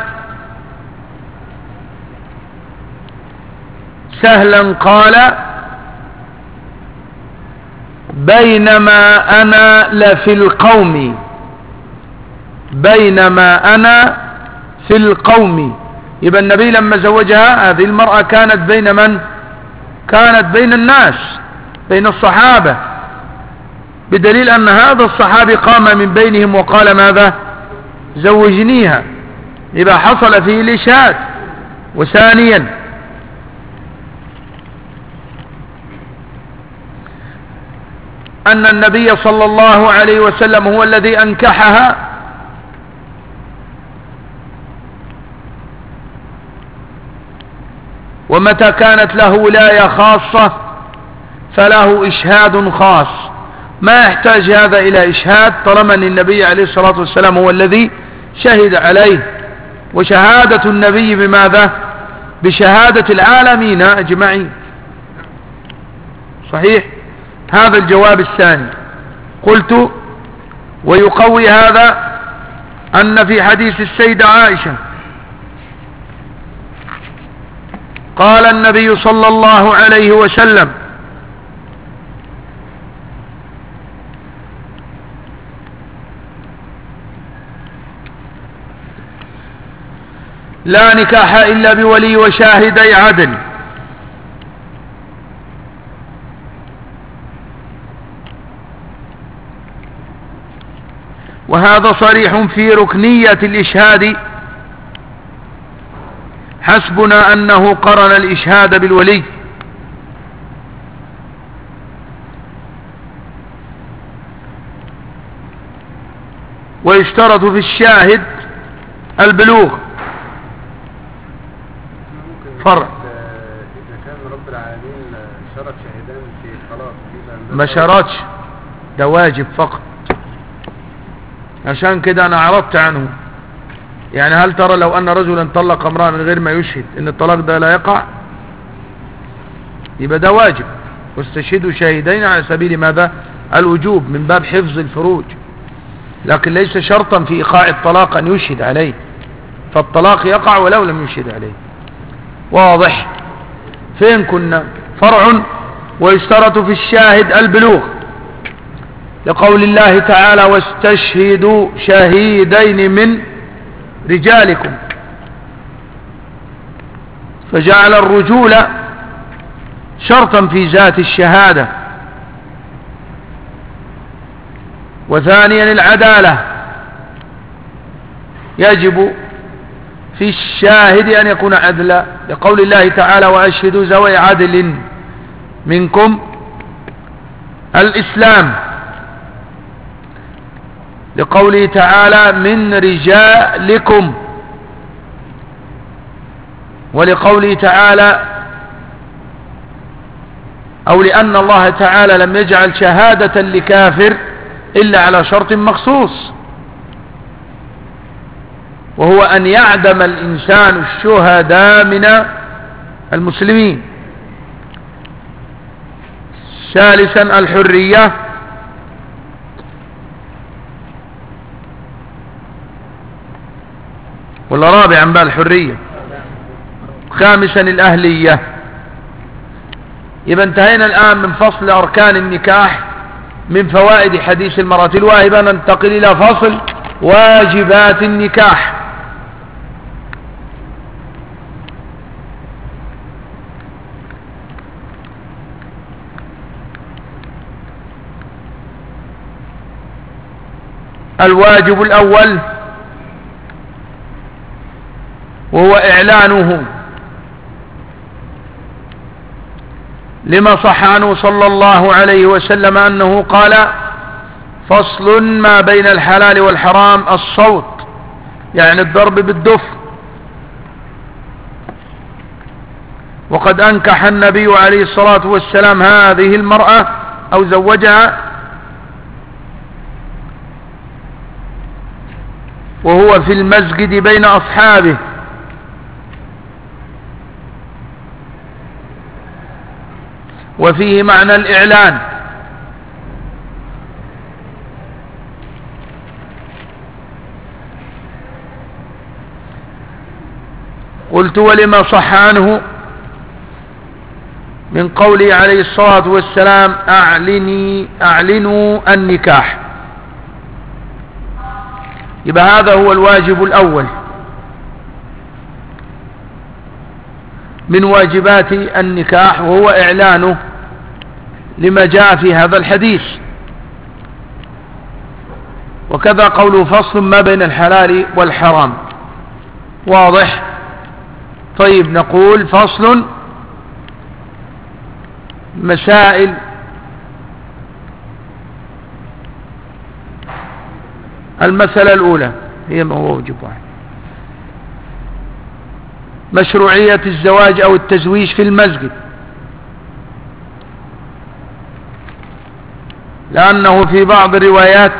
A: سهلا قال: بينما أنا لفي القوم، بينما أنا في القوم. يبقى النبي لما زوجها هذه المرأة كانت بين من؟ كانت بين الناس، بين الصحابة، بدليل أن هذا الصحابي قام من بينهم وقال: ماذا؟ زوجنيها. يبقى حصل فيه الإشهاد. وثانيا أن النبي صلى الله عليه وسلم هو الذي أنكحها، ومتى كانت له ولاية خاصة فله إشهاد خاص، ما يحتاج هذا إلى إشهاد طالما أن النبي عليه الصلاة والسلام هو الذي شهد عليه. وشهادة النبي بماذا؟ بشهادة العالمين أجمعين. صحيح؟ هذا الجواب الثاني. قلت: ويقوي هذا أن في حديث السيدة عائشة قال النبي صلى الله عليه وسلم: لا نكاح إلا بولي وشاهدي عدل. وهذا صريح في ركنية الإشهاد، حسبنا أنه قرن الإشهاد بالولي. ويشترط في الشاهد البلوغ. فرع
D: إذا كان رب العالمين شرط شهدان في خلاص
A: ما شرطش، ده واجب فقط، عشان كده أنا عرضت عنه. يعني هل ترى لو أن رجلا طلق امرأة من غير ما يشهد إن الطلاق ده لا يقع؟ يبقى ده واجب. واستشهدوا شاهدين على سبيل ماذا؟ الوجوب، من باب حفظ الفروج، لكن ليس شرطا في إيقاع الطلاق أن يشهد عليه، فالطلاق يقع ولو لم يشهد عليه. واضح؟ فين كنا؟ فرع. ويشترط في الشاهد البلوغ، لقول الله تعالى: واستشهدوا شهيدين من رجالكم، فجعل الرجول شرطا في ذات الشهادة. وثانيا العدالة، يجب في الشاهد أن يكون عدلا، لقول الله تعالى: وأشهدوا ذوي عدل منكم. الإسلام، لقوله تعالى: من رجالكم. ولقوله تعالى أو لأن الله تعالى لم يجعل شهادة لكافر إلا على شرط مخصوص، وهو أن يعدم الإنسان الشهداء من المسلمين. ثالثا الحرية، ولا رابعا بقى الحرية. خامسا الأهلية. يبقى انتهينا الآن من فصل أركان النكاح من فوائد حديث المرأة الواهبة. ننتقل إلى فصل واجبات النكاح. الواجب الأول وهو إعلانه، لما صح عنه صلى الله عليه وسلم أنه قال: فصل ما بين الحلال والحرام الصوت، يعني الضرب بالدف. وقد أنكح النبي عليه الصلاة والسلام هذه المرأة أو زوجها وهو في المسجد بين أصحابه، وفيه معنى الإعلان. قلت: ولما صح عنه من قوله عليه الصلاة والسلام: أعلني أعلنوا النكاح. يبقى هذا هو الواجب الأول من واجبات النكاح، وهو إعلانه لما جاء في هذا الحديث. وكذا قوله: فصل ما بين الحلال والحرام. واضح؟ طيب، نقول: فصل مسائل المسألة الأولى هي ما هو واجب واحد: مشروعية الزواج أو التزويج في المسجد، لأنه في بعض الروايات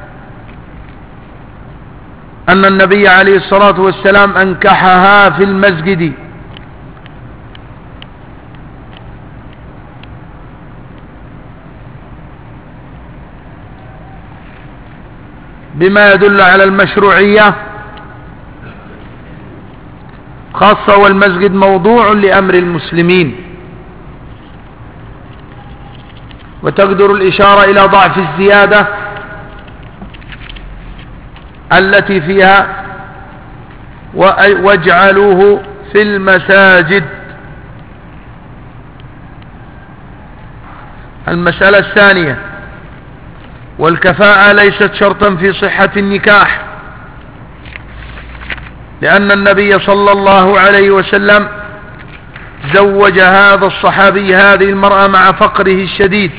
A: أن النبي عليه الصلاة والسلام أنكحها في المسجد، بما يدل على المشروعية، خاصة والمسجد موضوع لأمر المسلمين. وتقدر الإشارة إلى ضعف الزيادة التي فيها: واجعلوه في المساجد. المسألة الثانية: والكفاءة ليست شرطا في صحة النكاح، لأن النبي صلى الله عليه وسلم زوج هذا الصحابي هذه المرأة مع فقره الشديد،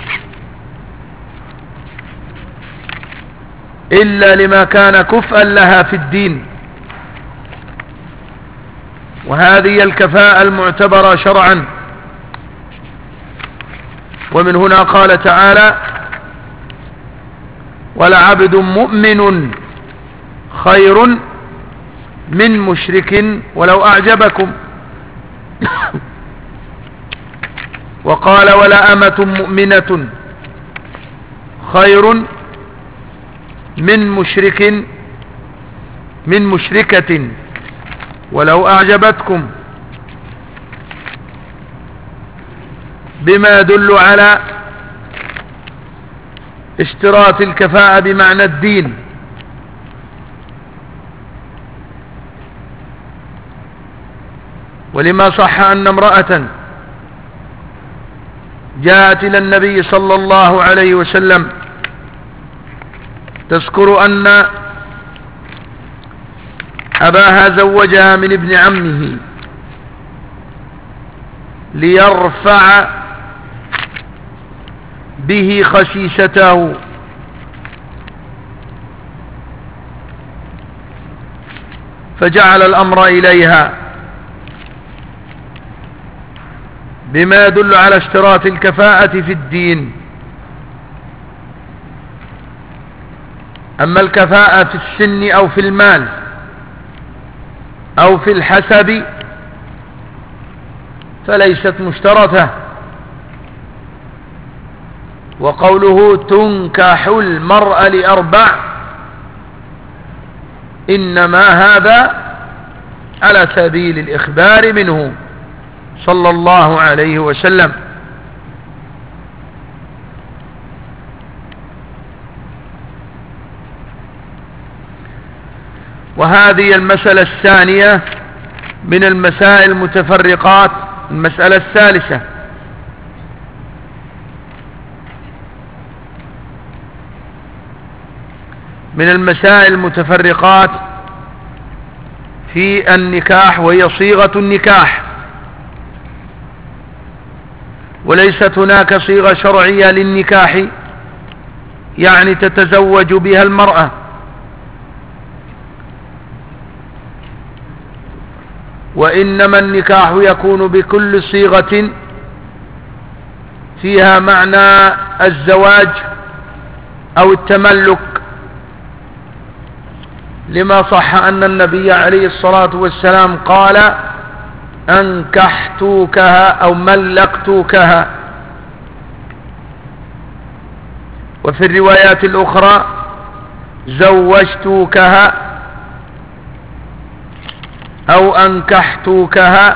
A: إلا لما كان كفءا لها في الدين، وهذه الكفاءة المعتبرة شرعا. ومن هنا قال تعالى: ولعبد مؤمن خير من مشرك ولو أعجبكم. وقال: ولأمة مؤمنة خير من مشرك من مشركة ولو أعجبتكم، بما يدل على اشتراط الكفاءة بمعنى الدين. ولما صح أن امرأة جاءت إلى النبي صلى الله عليه وسلم تذكر أن أباها زوجها من ابن عمه ليرفع به خسيسته، فجعل الأمر إليها، بما يدل على اشتراط الكفاءة في الدين. أما الكفاءة في السن أو في المال أو في الحسب فليست مشترطة. وقوله: تنكح المرأة لأربع، إنما هذا على سبيل الإخبار منه صلى الله عليه وسلم. وهذه المسألة الثانية من المسائل المتفرقات. المسألة الثالثة من المسائل المتفرقات في النكاح، وهي صيغة النكاح. وليست هناك صيغة شرعية للنكاح يعني تتزوج بها المرأة، وإنما النكاح يكون بكل صيغة فيها معنى الزواج أو التملك، لما صح أن النبي عليه الصلاة والسلام قال أنكحتوكها أو ملقتوكها. وفي الروايات الأخرى زوجتوكها أو أنكحتوكها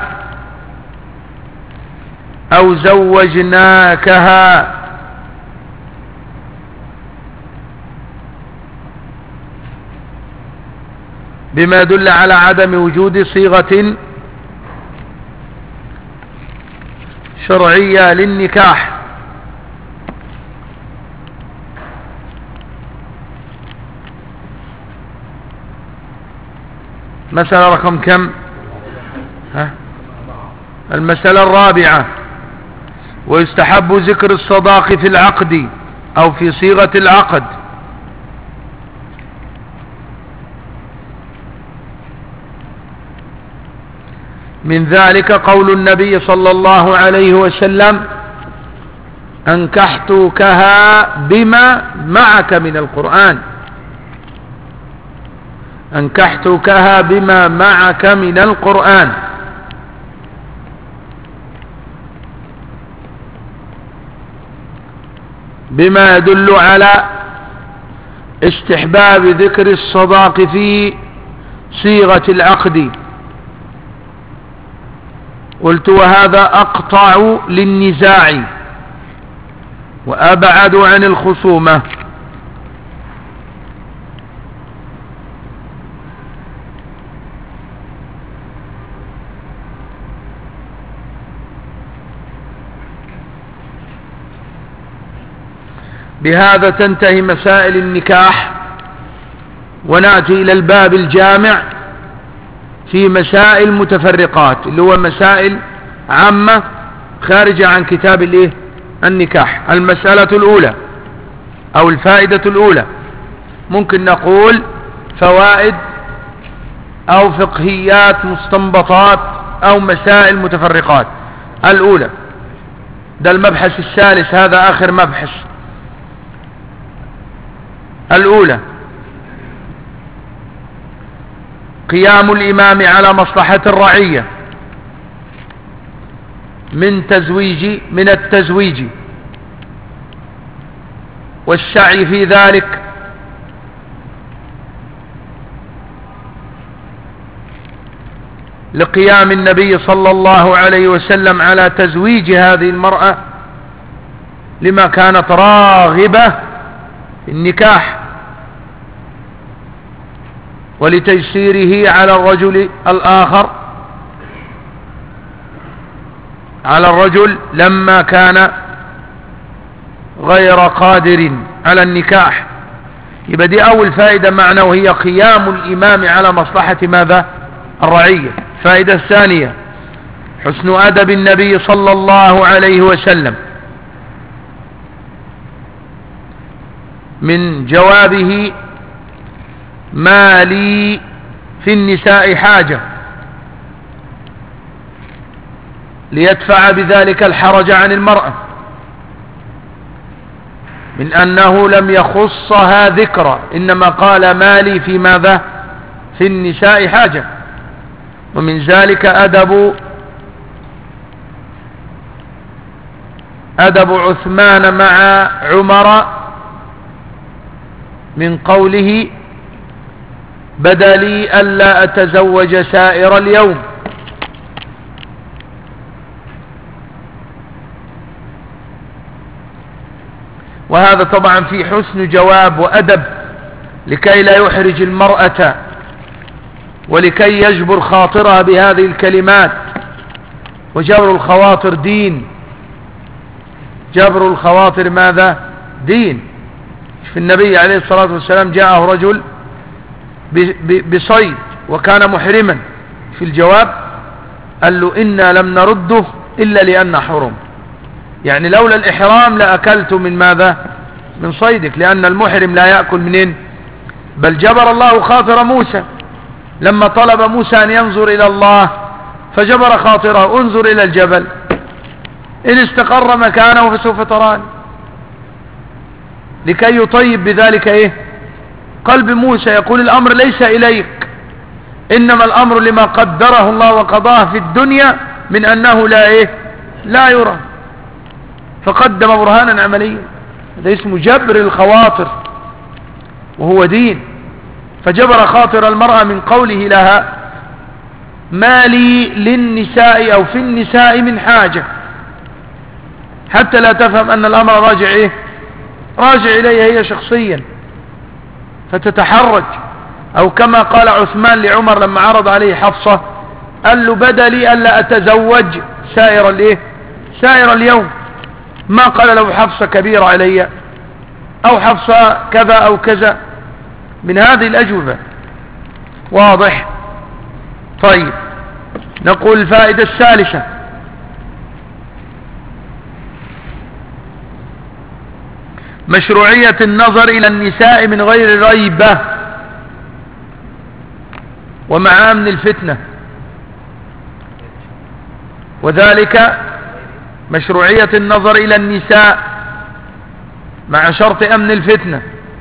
A: أو زوجناكها. بما يدل على عدم وجود صيغة شرعية للنكاح. مسألة رقم كم؟ ها؟ المسألة الرابعة: ويستحب ذكر الصداق في العقد أو في صيغة العقد. من ذلك قول النبي صلى الله عليه وسلم أنكحتكها بما معك من القرآن، أنكحتكها بما معك من القرآن. بما يدل على استحباب ذكر الصداق في صيغة العقد. قلت وهذا أقطع للنزاع وأبعد عن الخصومة. بهذا تنتهي مسائل النكاح، ونأتي إلى الباب الجامع في مسائل متفرقات، اللي هو مسائل عامة خارجة عن كتاب الايه النكاح. المسألة الأولى أو الفائدة الأولى، ممكن نقول فوائد أو فقهيات مستنبطات أو مسائل متفرقات. الأولى، ده المبحث الثالث، هذا آخر مبحث. الأولى: قيام الإمام على مصلحة الرعية من تزويج من التزويج والسعي في ذلك، لقيام النبي صلى الله عليه وسلم على تزويج هذه المرأة لما كانت راغبة في النكاح، ولتيسيره على الرجل الآخر على الرجل لما كان غير قادر على النكاح. يبقى دي أول فائدة معنا، وهي قيام الإمام على مصلحة ماذا؟ الرعية. فائدة الثانية: حسن أدب النبي صلى الله عليه وسلم من جوابه ما لي في النساء حاجة، ليدفع بذلك الحرج عن المرأة، من أنه لم يخصها ذكرى، إنما قال ما لي في ماذا؟ في النساء حاجة. ومن ذلك أدب أدب عثمان مع عمر من قوله بدا لي ألا أتزوج سائر اليوم. وهذا طبعا في حسن جواب وأدب لكي لا يحرج المرأة ولكي يجبر خاطرها بهذه الكلمات. وجبر الخواطر دين، جبر الخواطر ماذا؟ دين. في النبي عليه الصلاة والسلام جاءه رجل بصيد وكان محرما، في الجواب قال له إنا لم نرده إلا لأن حرم، يعني لولا الإحرام لأكلت من ماذا؟ من صيدك، لأن المحرم لا يأكل منين. بل جبر الله خاطر موسى لما طلب موسى أن ينظر إلى الله، فجبر خاطره انظر إلى الجبل إن استقر مكانه فسوف تراني، لكي يطيب بذلك إيه؟ قلب موسى. يقول الأمر ليس إليك، إنما الأمر لما قدره الله وقضاه في الدنيا من أنه لا إيه؟ لا يرى. فقدم برهانا عمليا، هذا اسمه جبر الخواطر وهو دين. فجبر خاطر المرأة من قوله لها ما لي للنساء أو في النساء من حاجة، حتى لا تفهم أن الأمر راجع إيه؟ راجع إليها هي شخصيا فتتحرج. أو كما قال عثمان لعمر لما عرض عليه حفصة، قال له بدا لي ألا أتزوج سائر الإيه؟ سائر اليوم. ما قال له حفصة كبيرة علي أو حفصة كذا أو كذا من هذه الأجوبة. واضح؟ طيب، نقول الفائدة الثالثة: مشروعية النظر إلى النساء من غير ريبة ومع أمن الفتنة. وذلك مشروعية النظر إلى النساء مع شرط أمن الفتنة،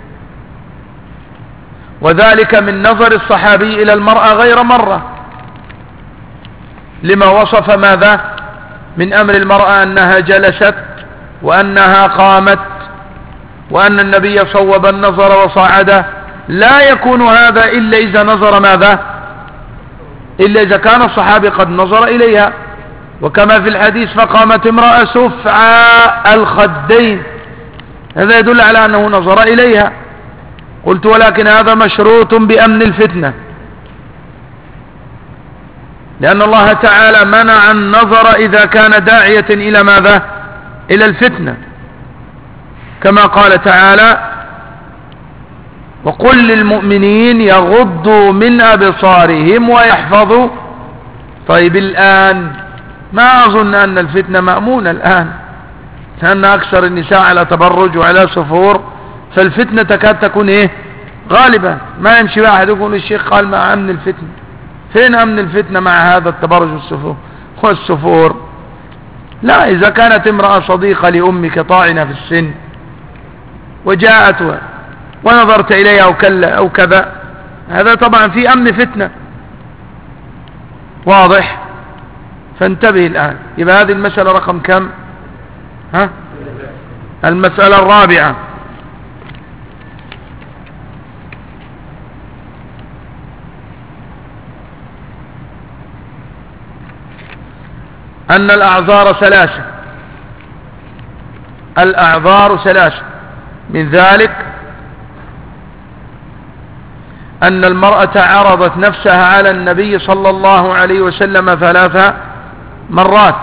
A: وذلك من نظر الصحابي إلى المرأة غير مرة، لما وصف ماذا من أمر المرأة أنها جلست وأنها قامت وأن النبي صوب النظر وصعد. لا يكون هذا إلا إذا نظر ماذا؟ إلا إذا كان الصحابي قد نظر إليها. وكما في الحديث فقامت امرأة سفعاء الخدين، هذا يدل على أنه نظر إليها. قلت ولكن هذا مشروط بأمن الفتنة، لأن الله تعالى منع النظر إذا كان داعية إلى ماذا؟ إلى الفتنة، كما قال تعالى وقل للمؤمنين يغضوا من أبصارهم ويحفظوا. طيب الآن ما أظن أن الفتنة مأمونة الآن، لأن أكثر النساء على تبرج وعلى صفور، فالفتنة تكاد تكون إيه؟ غالبا. ما يمشي واحد يقول الشيخ قال مع أمن الفتنة. فين أمن الفتنة مع هذا التبرج والصفور والصفور؟ لا، إذا كانت امرأة صديقة لأمك طاعنة في السن وجاءت ونظرت إليها أو, أو كذا، هذا طبعا في أمن فتنة. واضح؟ فانتبه الآن. يبقى هذه المسألة رقم كم؟ ها؟ المسألة الرابعة: أن الأعذار ثلاثة. الأعذار ثلاثة، من ذلك أن المرأة عرضت نفسها على النبي صلى الله عليه وسلم ثلاث مرات،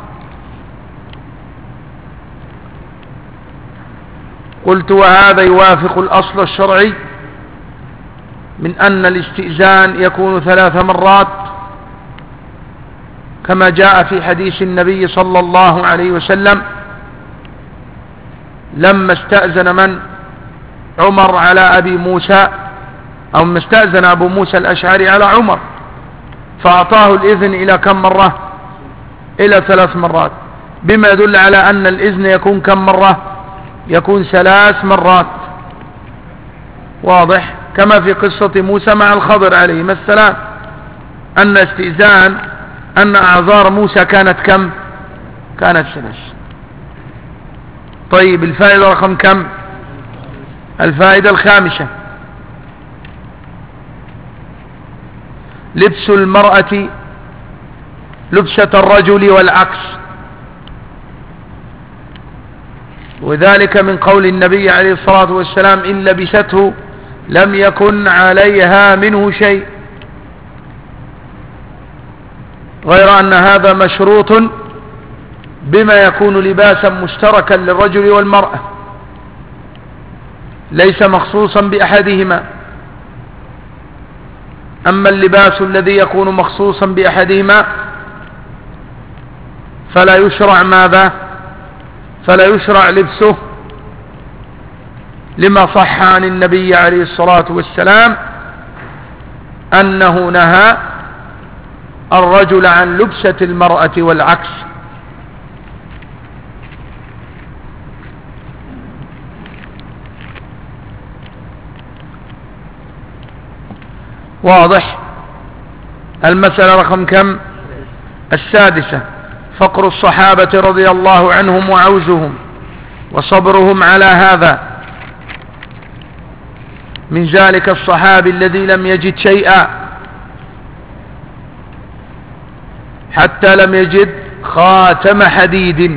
A: قلت وهذا يوافق الأصل الشرعي من أن الاستئذان يكون ثلاث مرات، كما جاء في حديث النبي صلى الله عليه وسلم لما استأذن من؟ عمر على أبي موسى، أو ما استأذن أبو موسى الأشعري على عمر، فأعطاه الإذن إلى كم مرة؟ إلى ثلاث مرات، بما يدل على أن الإذن يكون كم مرة؟ يكون ثلاث مرات. واضح؟ كما في قصة موسى مع الخضر عليهما السلام، أن استئذان أن أعذار موسى كانت كم؟ كانت ثلاث. طيب الفائدة رقم كم؟ الفائدة الخامسة: لبس المرأة لبسة الرجل والعكس، وذلك من قول النبي عليه الصلاة والسلام إن لبسته لم يكن عليها منه شيء، غير أن هذا مشروط بما يكون لباسا مشتركا للرجل والمرأة ليس مخصوصا بأحدهما. أما اللباس الذي يكون مخصوصا بأحدهما فلا يشرع ماذا؟ فلا يشرع لبسه، لما صح عن النبي عليه الصلاة والسلام أنه نهى الرجل عن لبسة المرأة والعكس. واضح؟ المسألة رقم كم؟ السادسة. فقر الصحابة رضي الله عنهم وعوزهم وصبرهم على هذا. من ذلك الصحابي الذي لم يجد شيئا حتى لم يجد خاتم حديد،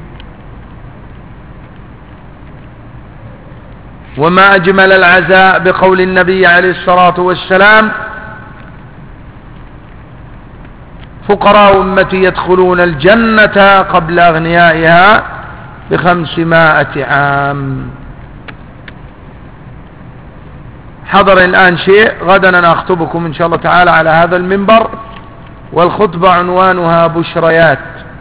A: وما أجمل العزاء بقول النبي عليه الصلاة والسلام فقراء أمتي يدخلون الجنة قبل أغنيائها بخمسمائة عام. حضر الآن شيء، غدا أنا أخطبكم إن شاء الله تعالى على هذا المنبر، والخطبة عنوانها بشريات،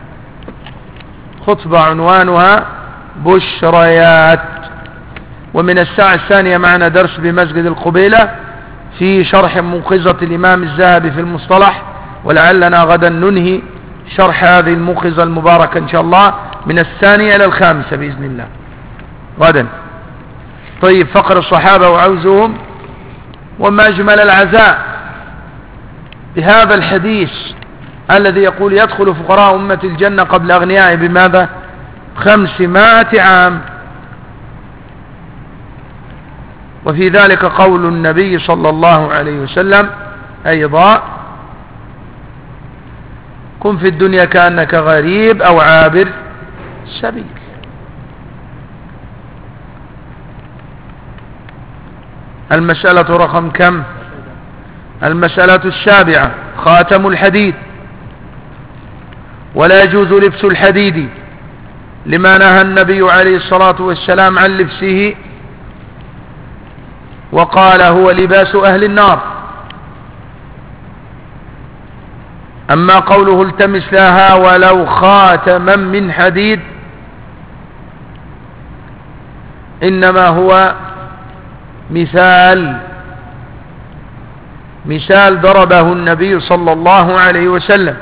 A: خطبة عنوانها بشريات. ومن الساعة الثانية معنا درس بمسجد القبيلة في شرح موقظة الإمام الذهبي في المصطلح، ولعلنا غدا ننهي شرح هذه الموقظة المباركة إن شاء الله من الثانية إلى الخامسة بإذن الله غدا. طيب، فقر الصحابة وعوزهم وما أجمل العزاء بهذا الحديث الذي يقول يدخل فقراء أمة الجنة قبل أغنيائه بماذا؟ خمسمائة عام. وفي ذلك قول النبي صلى الله عليه وسلم أيضا كن في الدنيا كأنك غريب أو عابر سبيل. المسألة رقم كم؟ المسألة السابعة. خاتم الحديد. ولا يجوز لبس الحديد لما نهى النبي عليه الصلاة والسلام عن لبسه وقال هو لباس أهل النار. أما قوله التمس لها ولو خاتما من حديد إنما هو مثال مثال ضربه النبي صلى الله عليه وسلم،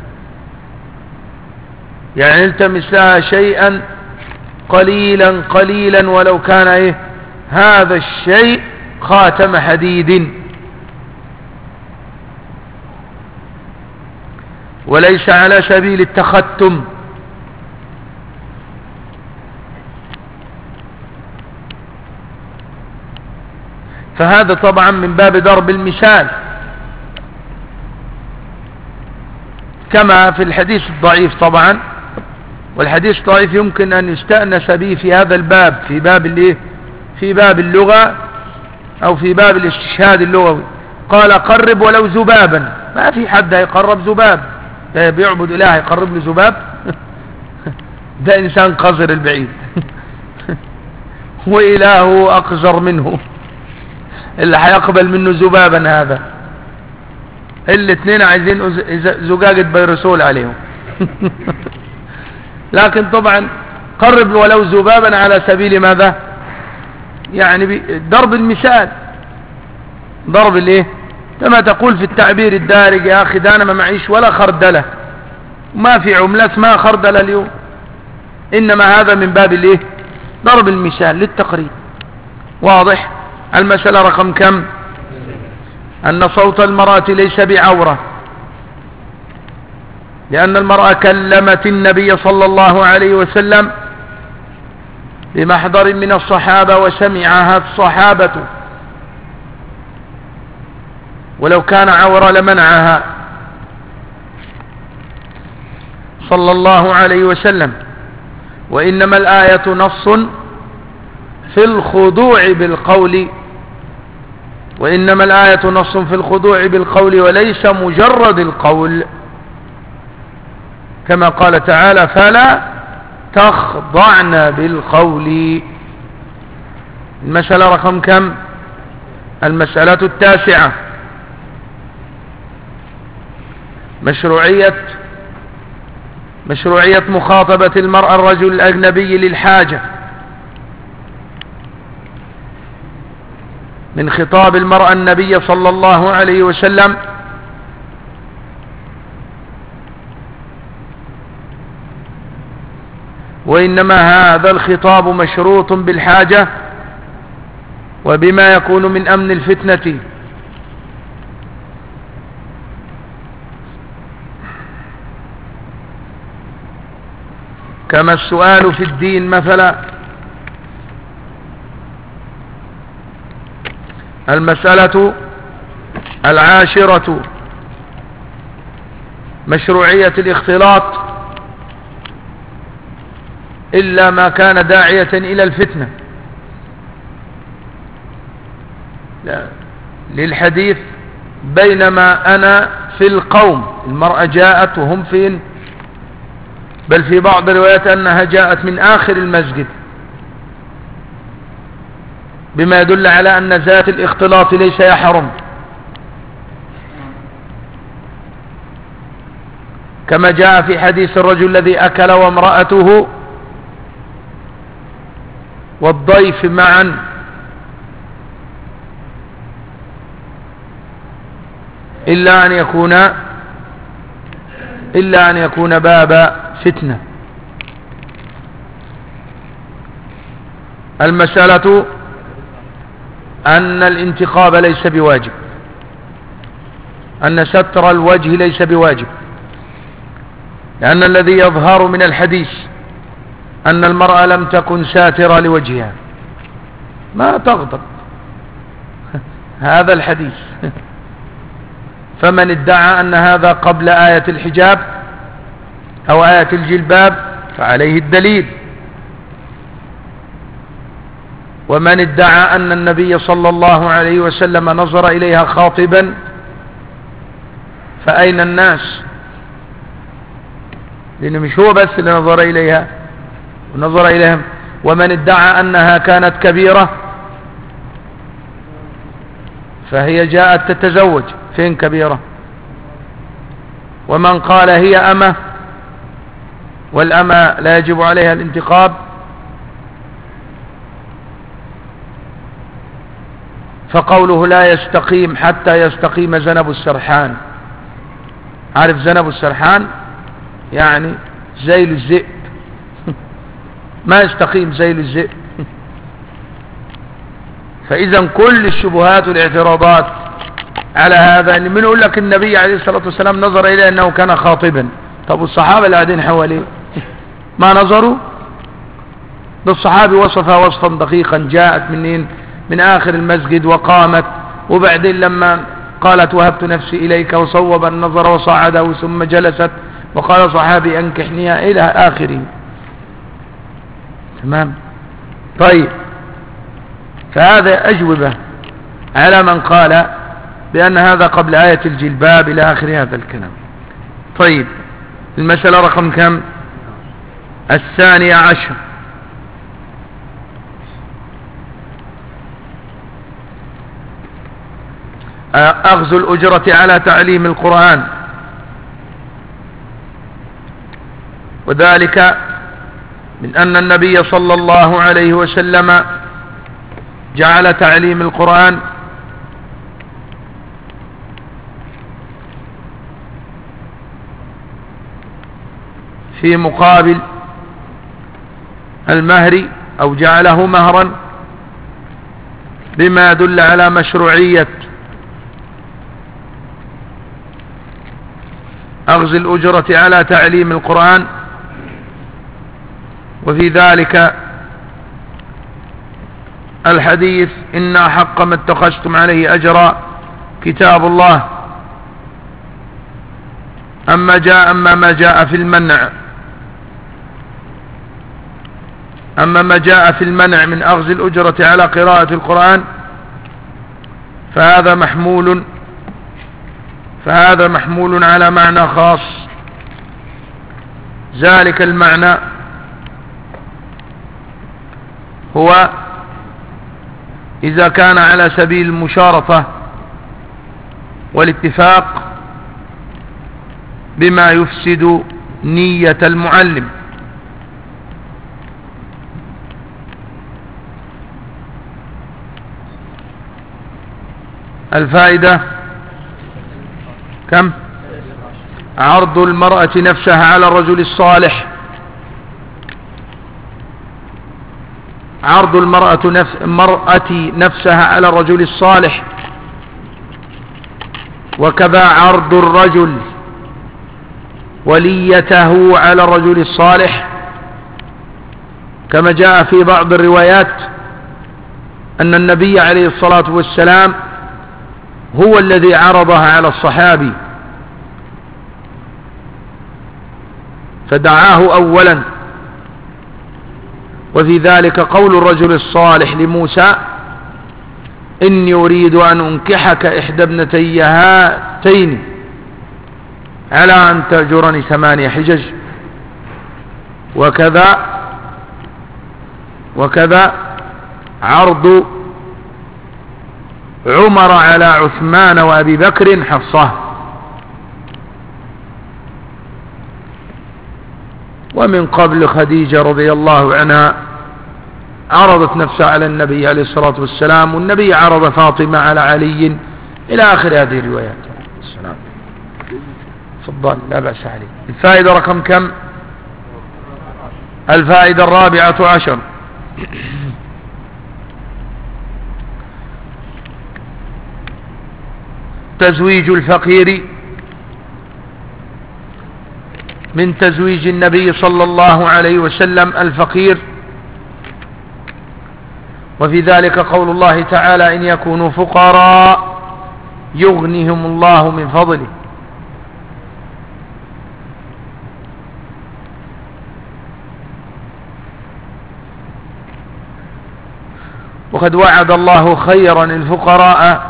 A: يعني التمس لها شيئا قليلا قليلا ولو كان إيه هذا الشيء خاتم حديد، وليس على سبيل التختم. فهذا طبعا من باب ضرب المثال، كما في الحديث الضعيف طبعا. والحديث الضعيف يمكن أن يستأنس به في هذا الباب، في باب الايه في باب اللغة أو في باب الاستشهاد اللغوي. قال قرب ولو ذبابا، ما في حد يقرب ذباب، ده بيعبد إله يقرب له ذباب؟ ده إنسان قذر البعيد وإله أقذر منه اللي هيقبل منه ذبابا. هذا الاثنين عايزين زجاجة بيرسول عليهم لكن طبعا قرب ولو ذبابا على سبيل ماذا؟ يعني ضرب المثال، ضرب الايه كما تقول في التعبير الدارج يا اخي ده انا ما معيش ولا خردله، ما في عملة اسمها خردله اليوم، انما هذا من باب الايه ضرب المثال للتقريب. واضح؟ المسألة رقم كم؟ أن صوت المرأة ليس بعورة، لأن المرأة كلمت النبي صلى الله عليه وسلم بمحضر من الصحابة وسمعها الصحابة، ولو كان عورة لمنعها صلى الله عليه وسلم. وإنما الآية نص في الخضوع بالقول وإنما الآية نص في الخضوع بالقول وليس مجرد القول، كما قال تعالى فلا تخضعن بالقول. المسألة رقم كم؟ المسألة التاسعة، مشروعية مشروعية مخاطبة المرأة الرجل الأجنبي للحاجة. من خطاب المرأة النبي صلى الله عليه وسلم وإنما هذا الخطاب مشروط بالحاجة وبما يكون من أمن الفتنة. كما السؤال في الدين مثلا. المسألة العاشرة، مشروعية الاختلاط إلا ما كان داعية إلى الفتنة، للحديث بينما أنا في القوم، المرأة جاءت وهم فين؟ بل في بعض الروايات أنها جاءت من آخر المسجد، بما يدل على أن ذات الاختلاط ليس يحرم. كما جاء في حديث الرجل الذي أكل وامرأته والضيف معا، إلا أن يكون إلا أن يكون باب فتنة. المسألة أن الانتقاب ليس بواجب، أن ستر الوجه ليس بواجب، لأن الذي يظهر من الحديث أن المرأة لم تكن ساترة لوجهها، ما تغضب هذا الحديث. فمن ادعى أن هذا قبل آية الحجاب أو آية الجلباب فعليه الدليل. ومن ادعى أن النبي صلى الله عليه وسلم نظر إليها خاطبا فأين الناس؟ لأنه مش هو بس اللي نظر إليها ونظر إليهم. ومن ادعى أنها كانت كبيرة فهي جاءت تتزوج، فين كبيرة؟ ومن قال هي أمة والأمة لا يجب عليها الانتقاب، فقوله لا يستقيم حتى يستقيم ذنب السرحان. عارف ذنب السرحان؟ يعني ذيل الذئب ما يستقيم ذيل الذئب. فإذا كل الشبهات والاعتراضات على هذا، اللي من يقول لك النبي عليه الصلاة والسلام نظر إليه أنه كان خاطبا، طب والصحابة اللي قاعدين حواليه ما نظروا؟ ده الصحابي وصفها وصفا دقيقا، جاءت منين؟ من آخر المسجد وقامت، وبعدين لما قالت وهبت نفسي إليك وصوب النظر وصعده ثم جلست وقال صحابي أنكحنيها إلى آخره. تمام؟ طيب، فهذا أجوبة على من قال بأن هذا قبل آية الجلباب إلى آخر هذا الكلام. طيب، المسألة رقم كم؟ الثانية عشر، أخذ الأجرة على تعليم القرآن، وذلك من أن النبي صلى الله عليه وسلم جعل تعليم القرآن في مقابل المهر، أو جعله مهرا، بما يدل على مشروعية أخذ الأجرة على تعليم القرآن. وفي ذلك الحديث إن أحق ما اتخذتم عليه أجرا كتاب الله. أما جاء أما ما جاء في المنع أما ما جاء في المنع من أخذ الأجرة على قراءة القرآن فهذا محمول فهذا محمول على معنى خاص. ذلك المعنى هو إذا كان على سبيل المشارطة والاتفاق بما يفسد نية المعلم. الفائدة كم؟ عرض المرأة نفسها على الرجل الصالح. عرض المرأة نفس المرأة نفسها على الرجل الصالح، وكذا عرض الرجل وليته على الرجل الصالح، كما جاء في بعض الروايات أن النبي عليه الصلاة والسلام هو الذي عرضها على الصحابي فدعاه أولا. وفي ذلك قول الرجل الصالح لموسى: إني أريد أن أنكحك إحدى ابنتي هاتين على أن تأجرني ثمانية حجج. وكذا وكذا عرض عمر على عثمان وأبي بكر حفصة. ومن قبل خديجة رضي الله عنها عرضت نفسها على النبي عليه الصلاة والسلام، والنبي عرض فاطمة على علي إلى آخر هذه الروايات. السلام. تفضل، لا بأس عليك. الفائدة رقم كم؟ الفائدة الرابعة عشر. تزويج الفقير من تزويج النبي صلى الله عليه وسلم الفقير. وفي ذلك قول الله تعالى: إن يكونوا فقراء يغنيهم الله من فضله. وقد وعد الله خيرا الفقراء،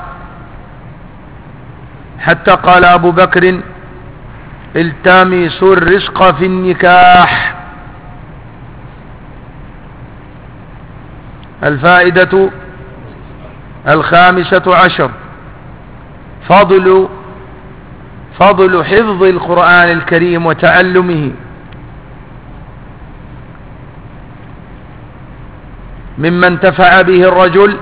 A: حتى قال أبو بكر: التمسوا الرزق في النكاح. الفائدة الخامسة عشر: فضل فضل حفظ القرآن الكريم وتعلمه. مما انتفع به الرجل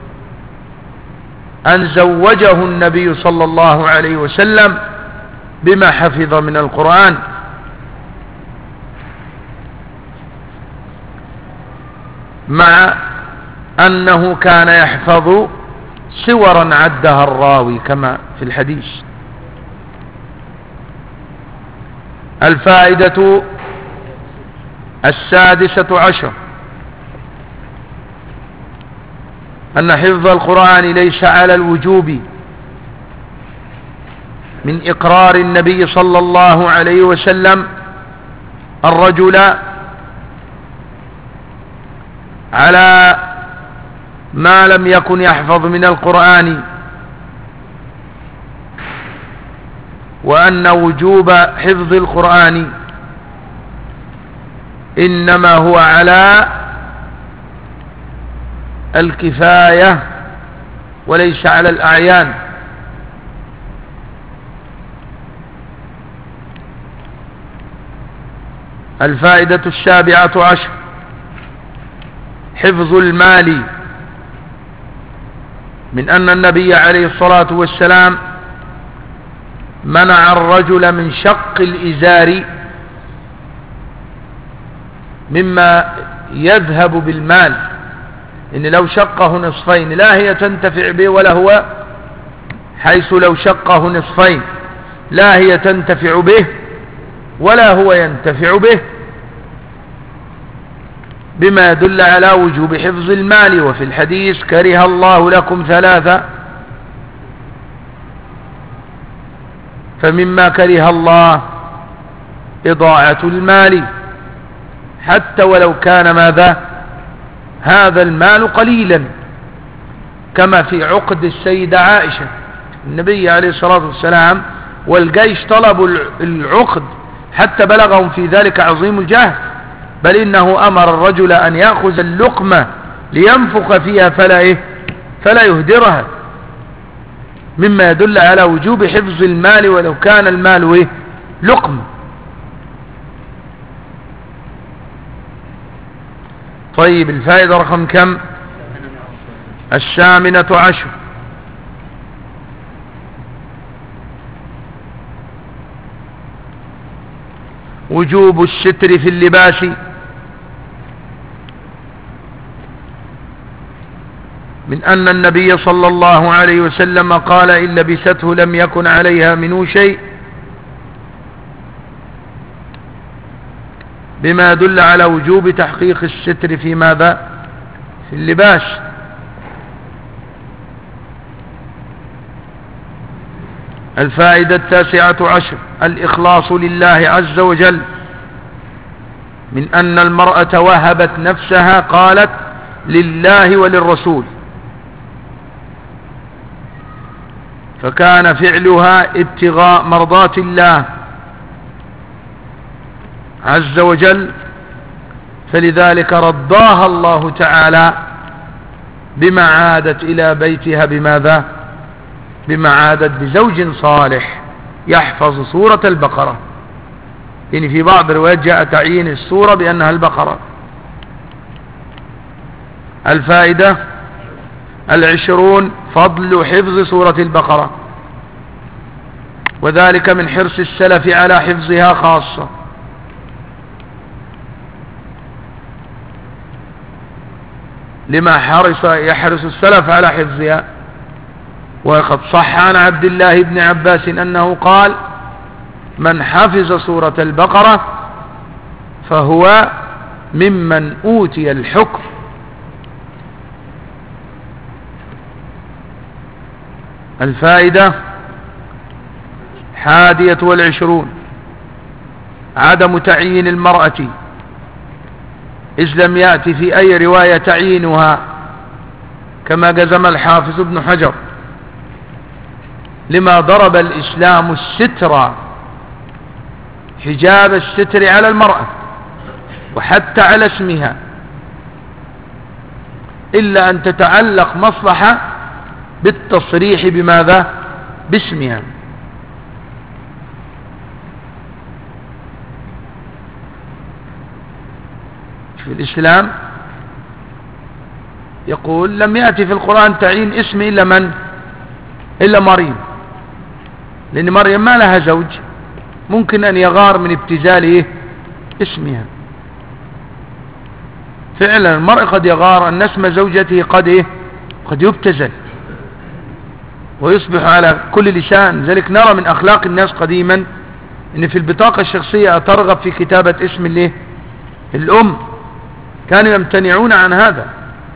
A: أن زوجه النبي صلى الله عليه وسلم بما حفظ من القرآن. مع أنه كان يحفظ سورا عدها الراوي كما في الحديث. الفائدة السادسة عشر: أن حفظ القرآن ليس على الوجوب من إقرار النبي صلى الله عليه وسلم الرجل على ما لم يكن يحفظ من القرآن، وأن وجوب حفظ القرآن إنما هو على الكفاية وليس على الأعيان. الفائدة السابعة عشر: حفظ المال. من أن النبي عليه الصلاة والسلام منع الرجل من شق الإزار مما يذهب بالمال، إن لو شقه نصفين لا هي تنتفع به ولا هو، حيث لو شقه نصفين لا هي تنتفع به ولا هو ينتفع به، بما يدل على وجوب حفظ المال. وفي الحديث: كره الله لكم ثلاثة: فمما كره الله إضاعة المال حتى ولو كان ماذا هذا المال قليلا، كما في عقد السيدة عائشة. النبي عليه الصلاة والسلام والجيش طلبوا العقد حتى بلغهم في ذلك عظيم الجهد، بل إنه أمر الرجل أن يأخذ اللقمة لينفخ فيها فلا إيه فلا يهدرها، مما يدل على وجوب حفظ المال ولو كان المال إيه لقمة. طيب الفائدة رقم كم؟ الثامنة عشر. وجوب الستر في اللباس، من أن النبي صلى الله عليه وسلم قال إن لبسته لم يكن عليها منه شيء، بما يدل على وجوب تحقيق الستر في ماذا في اللباس. الفائدة التاسعة عشر الإخلاص لله عز وجل، من أن المرأة وهبت نفسها قالت لله وللرسول، فكان فعلها ابتغاء مرضات الله عز وجل، فلذلك رضاها الله تعالى بما عادت إلى بيتها بماذا بما عادت بزوج صالح يحفظ سورة البقرة، إن في بعض الروايات جاء تعيين السورة بأنها البقرة. الفائدة العشرون فضل حفظ سورة البقرة، وذلك من حرص السلف على حفظها خاصة، لما حرص يحرص السلف على حفظها. وقد صح عن عبد الله بن عباس أنه قال من حفظ سورة البقرة فهو ممن أوتي الحكم. الفائدة حادية والعشرون عدم تعيين المرأة، إذ لم يأتي في أي رواية تعيينها، كما جزم الحافظ ابن حجر، لما ضرب الإسلام الستر حجاب الستر على المرأة وحتى على اسمها، إلا أن تتعلق مصلحة بالتصريح بماذا باسمها. في الإسلام يقول لم يأتي في القرآن تعيين اسم إلا من إلا مريم، لأن مريم ما لها زوج، ممكن أن يغار من ابتذال إيه اسمها. فعلا المرء قد يغار أن اسم زوجته قد إيه قد يبتذل ويصبح على كل لسان. ذلك نرى من أخلاق الناس قديما أن في البطاقة الشخصية ترغب في كتابة اسم الإيه الأم، كانوا يمتنعون عن هذا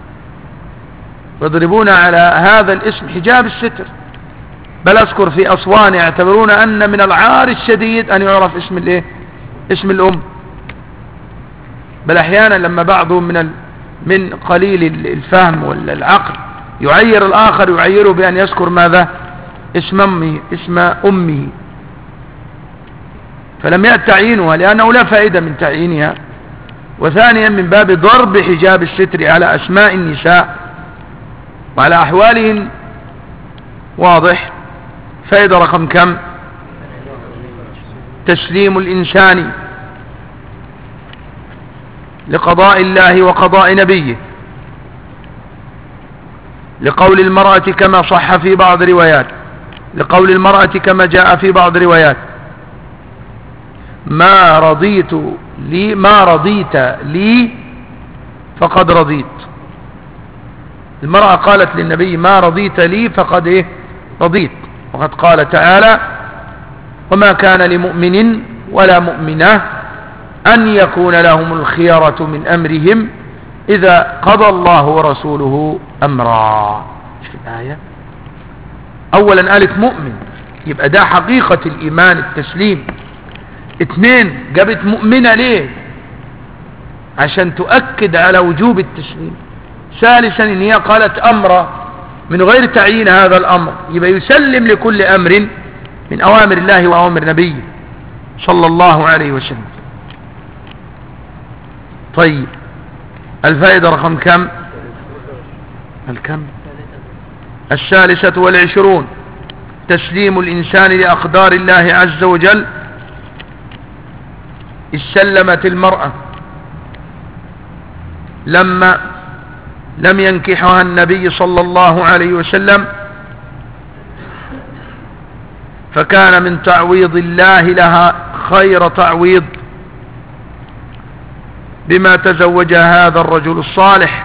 A: ويضربون على هذا الاسم حجاب الستر. بل أذكر في أسوان يعتبرون أن من العار الشديد أن يعرف اسم الايه اسم الأم، بل أحيانا لما بعضهم من ال... من قليل الفهم والعقل يعير الآخر يعيره بأن يذكر ماذا اسم أمه اسم أمه، فلم يأت تعيينها لأنه لا فائدة من تعيينها. وثانيا من باب ضرب حجاب الستر على أسماء النساء وعلى أحوالهن. واضح؟ فائدة رقم كم؟ تسليم الإنسان لقضاء الله وقضاء نبيه، لقول المرأة كما صح في بعض روايات لقول المرأة كما جاء في بعض روايات ما رضيت لي ما رضيت لي فقد رضيت. المرأة قالت للنبي ما رضيت لي فقد إيه رضيت. وقد قال تعالى وما كان لمؤمن ولا مؤمنة أن يكون لهم الخيرة من أمرهم إذا قضى الله ورسوله أمرا. في الآية أولا قالت مؤمن يبقى ده حقيقة الإيمان التسليم. اثنين، جابت مؤمنة ليه؟ عشان تؤكد على وجوب التسليم. ثالثا ان هي قالت امر من غير تعيين هذا الامر، يبقى يسلم لكل امر من اوامر الله واوامر نبيه صلى الله عليه وسلم. طيب الفائدة رقم كم؟ الكم؟ الثالثة والعشرون، تسليم الإنسان لأقدار الله عز وجل. استسلمت المرأة لما لم ينكحها النبي صلى الله عليه وسلم، فكان من تعويض الله لها خير تعويض بما تزوج هذا الرجل الصالح.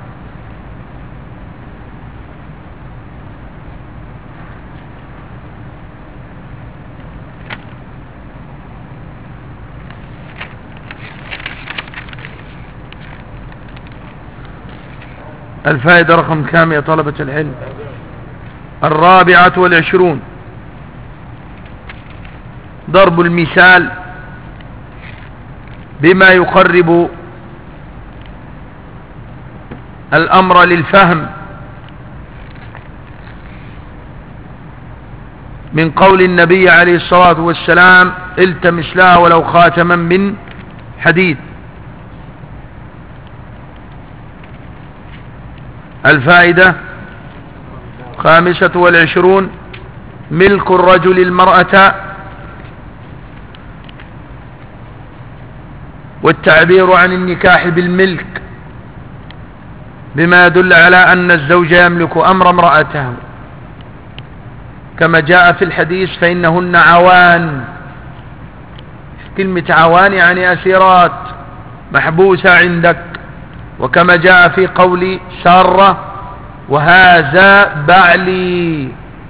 A: الفائدة رقم كام يا طلبة العلم؟ الرابعة والعشرون، ضرب المثال بما يقرب الأمر للفهم من قول النبي عليه الصلاة والسلام: التمس لها ولو خاتما من حديد. الفائدة خامسة والعشرون، ملك الرجل المرأة، والتعبير عن النكاح بالملك بما يدل على أن الزوج يملك أمر امرأته، كما جاء في الحديث: فإنهن عوان. كلمة عوان يعني أسيرات محبوسة عندك. وكما جاء في قول سارة: وهذا بعلي.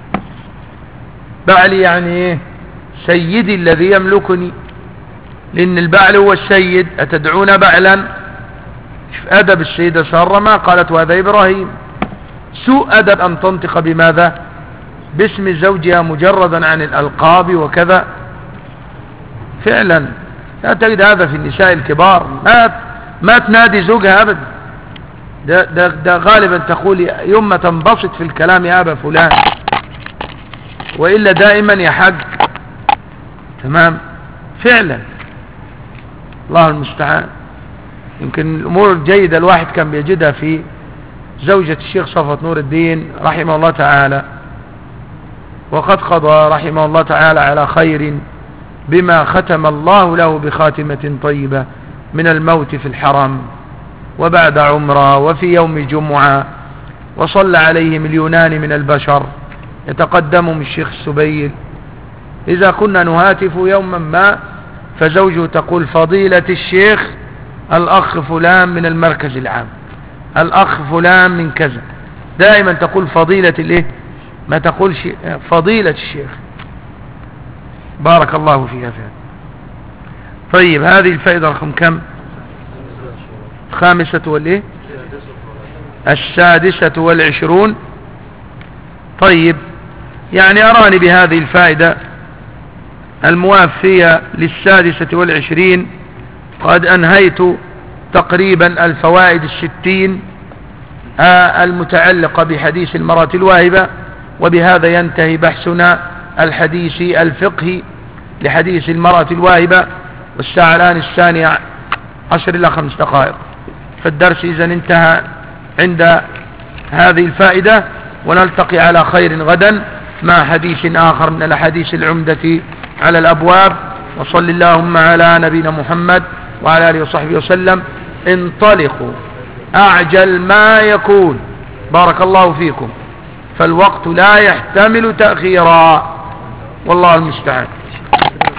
A: بعلي يعني ايه؟ سيدي الذي يملكني، لأن البعل هو السيد. أتدعون بعلا؟ شوف أدب السيدة سارة، ما قالت وهذا إبراهيم. سوء أدب أن تنطق بماذا؟ باسم زوجها مجردا عن الألقاب وكذا. فعلا لا تجد هذا في النساء الكبار، ما ما تنادي زوجها أبدا. ده, ده, ده غالبا تقول يوم ما تنبسط في الكلام: يا أبا فلان، وإلا دائما يا حق. تمام. فعلا الله المستعان. يمكن الأمور الجيدة الواحد كان بيجدها في زوجة الشيخ صفوة نور الدين رحمه الله تعالى، وقد قضى رحمه الله تعالى على خير بما ختم الله له بخاتمة طيبة من الموت في الحرم وبعد عمره وفي يوم جمعة، وصلى عليه مليونان من البشر يتقدمهم الشيخ السبيل. إذا كنا نهاتف يوما ما فزوجه تقول: فضيلة الشيخ الأخ فلان من المركز العام، الأخ فلان من كذا. دائما تقول فضيلة الايه، ما تقول فضيلة الشيخ. بارك الله فيها فيها. طيب هذه الفائدة رقم كم؟ خامسة والايه؟ السادسة والعشرون. طيب يعني أراني بهذه الفائدة الموافية للسادسة والعشرين قد أنهيت تقريبا الفوائد الستين المتعلقة بحديث المرأة الواهبة. وبهذا ينتهي بحثنا الحديثي الفقهي لحديث المرأة الواهبة. والساعة الآن الثانية عشر إلى خمس دقائق، فالدرس إذن انتهى عند هذه الفائدة، ونلتقي على خير غدا مع حديث آخر من الأحاديث العمدة على الأبواب. وصل اللهم على نبينا محمد وعلى آله وصحبه وسلم. انطلقوا أعجل ما يكون. بارك الله فيكم، فالوقت لا يحتمل تأخيرا، والله المستعان.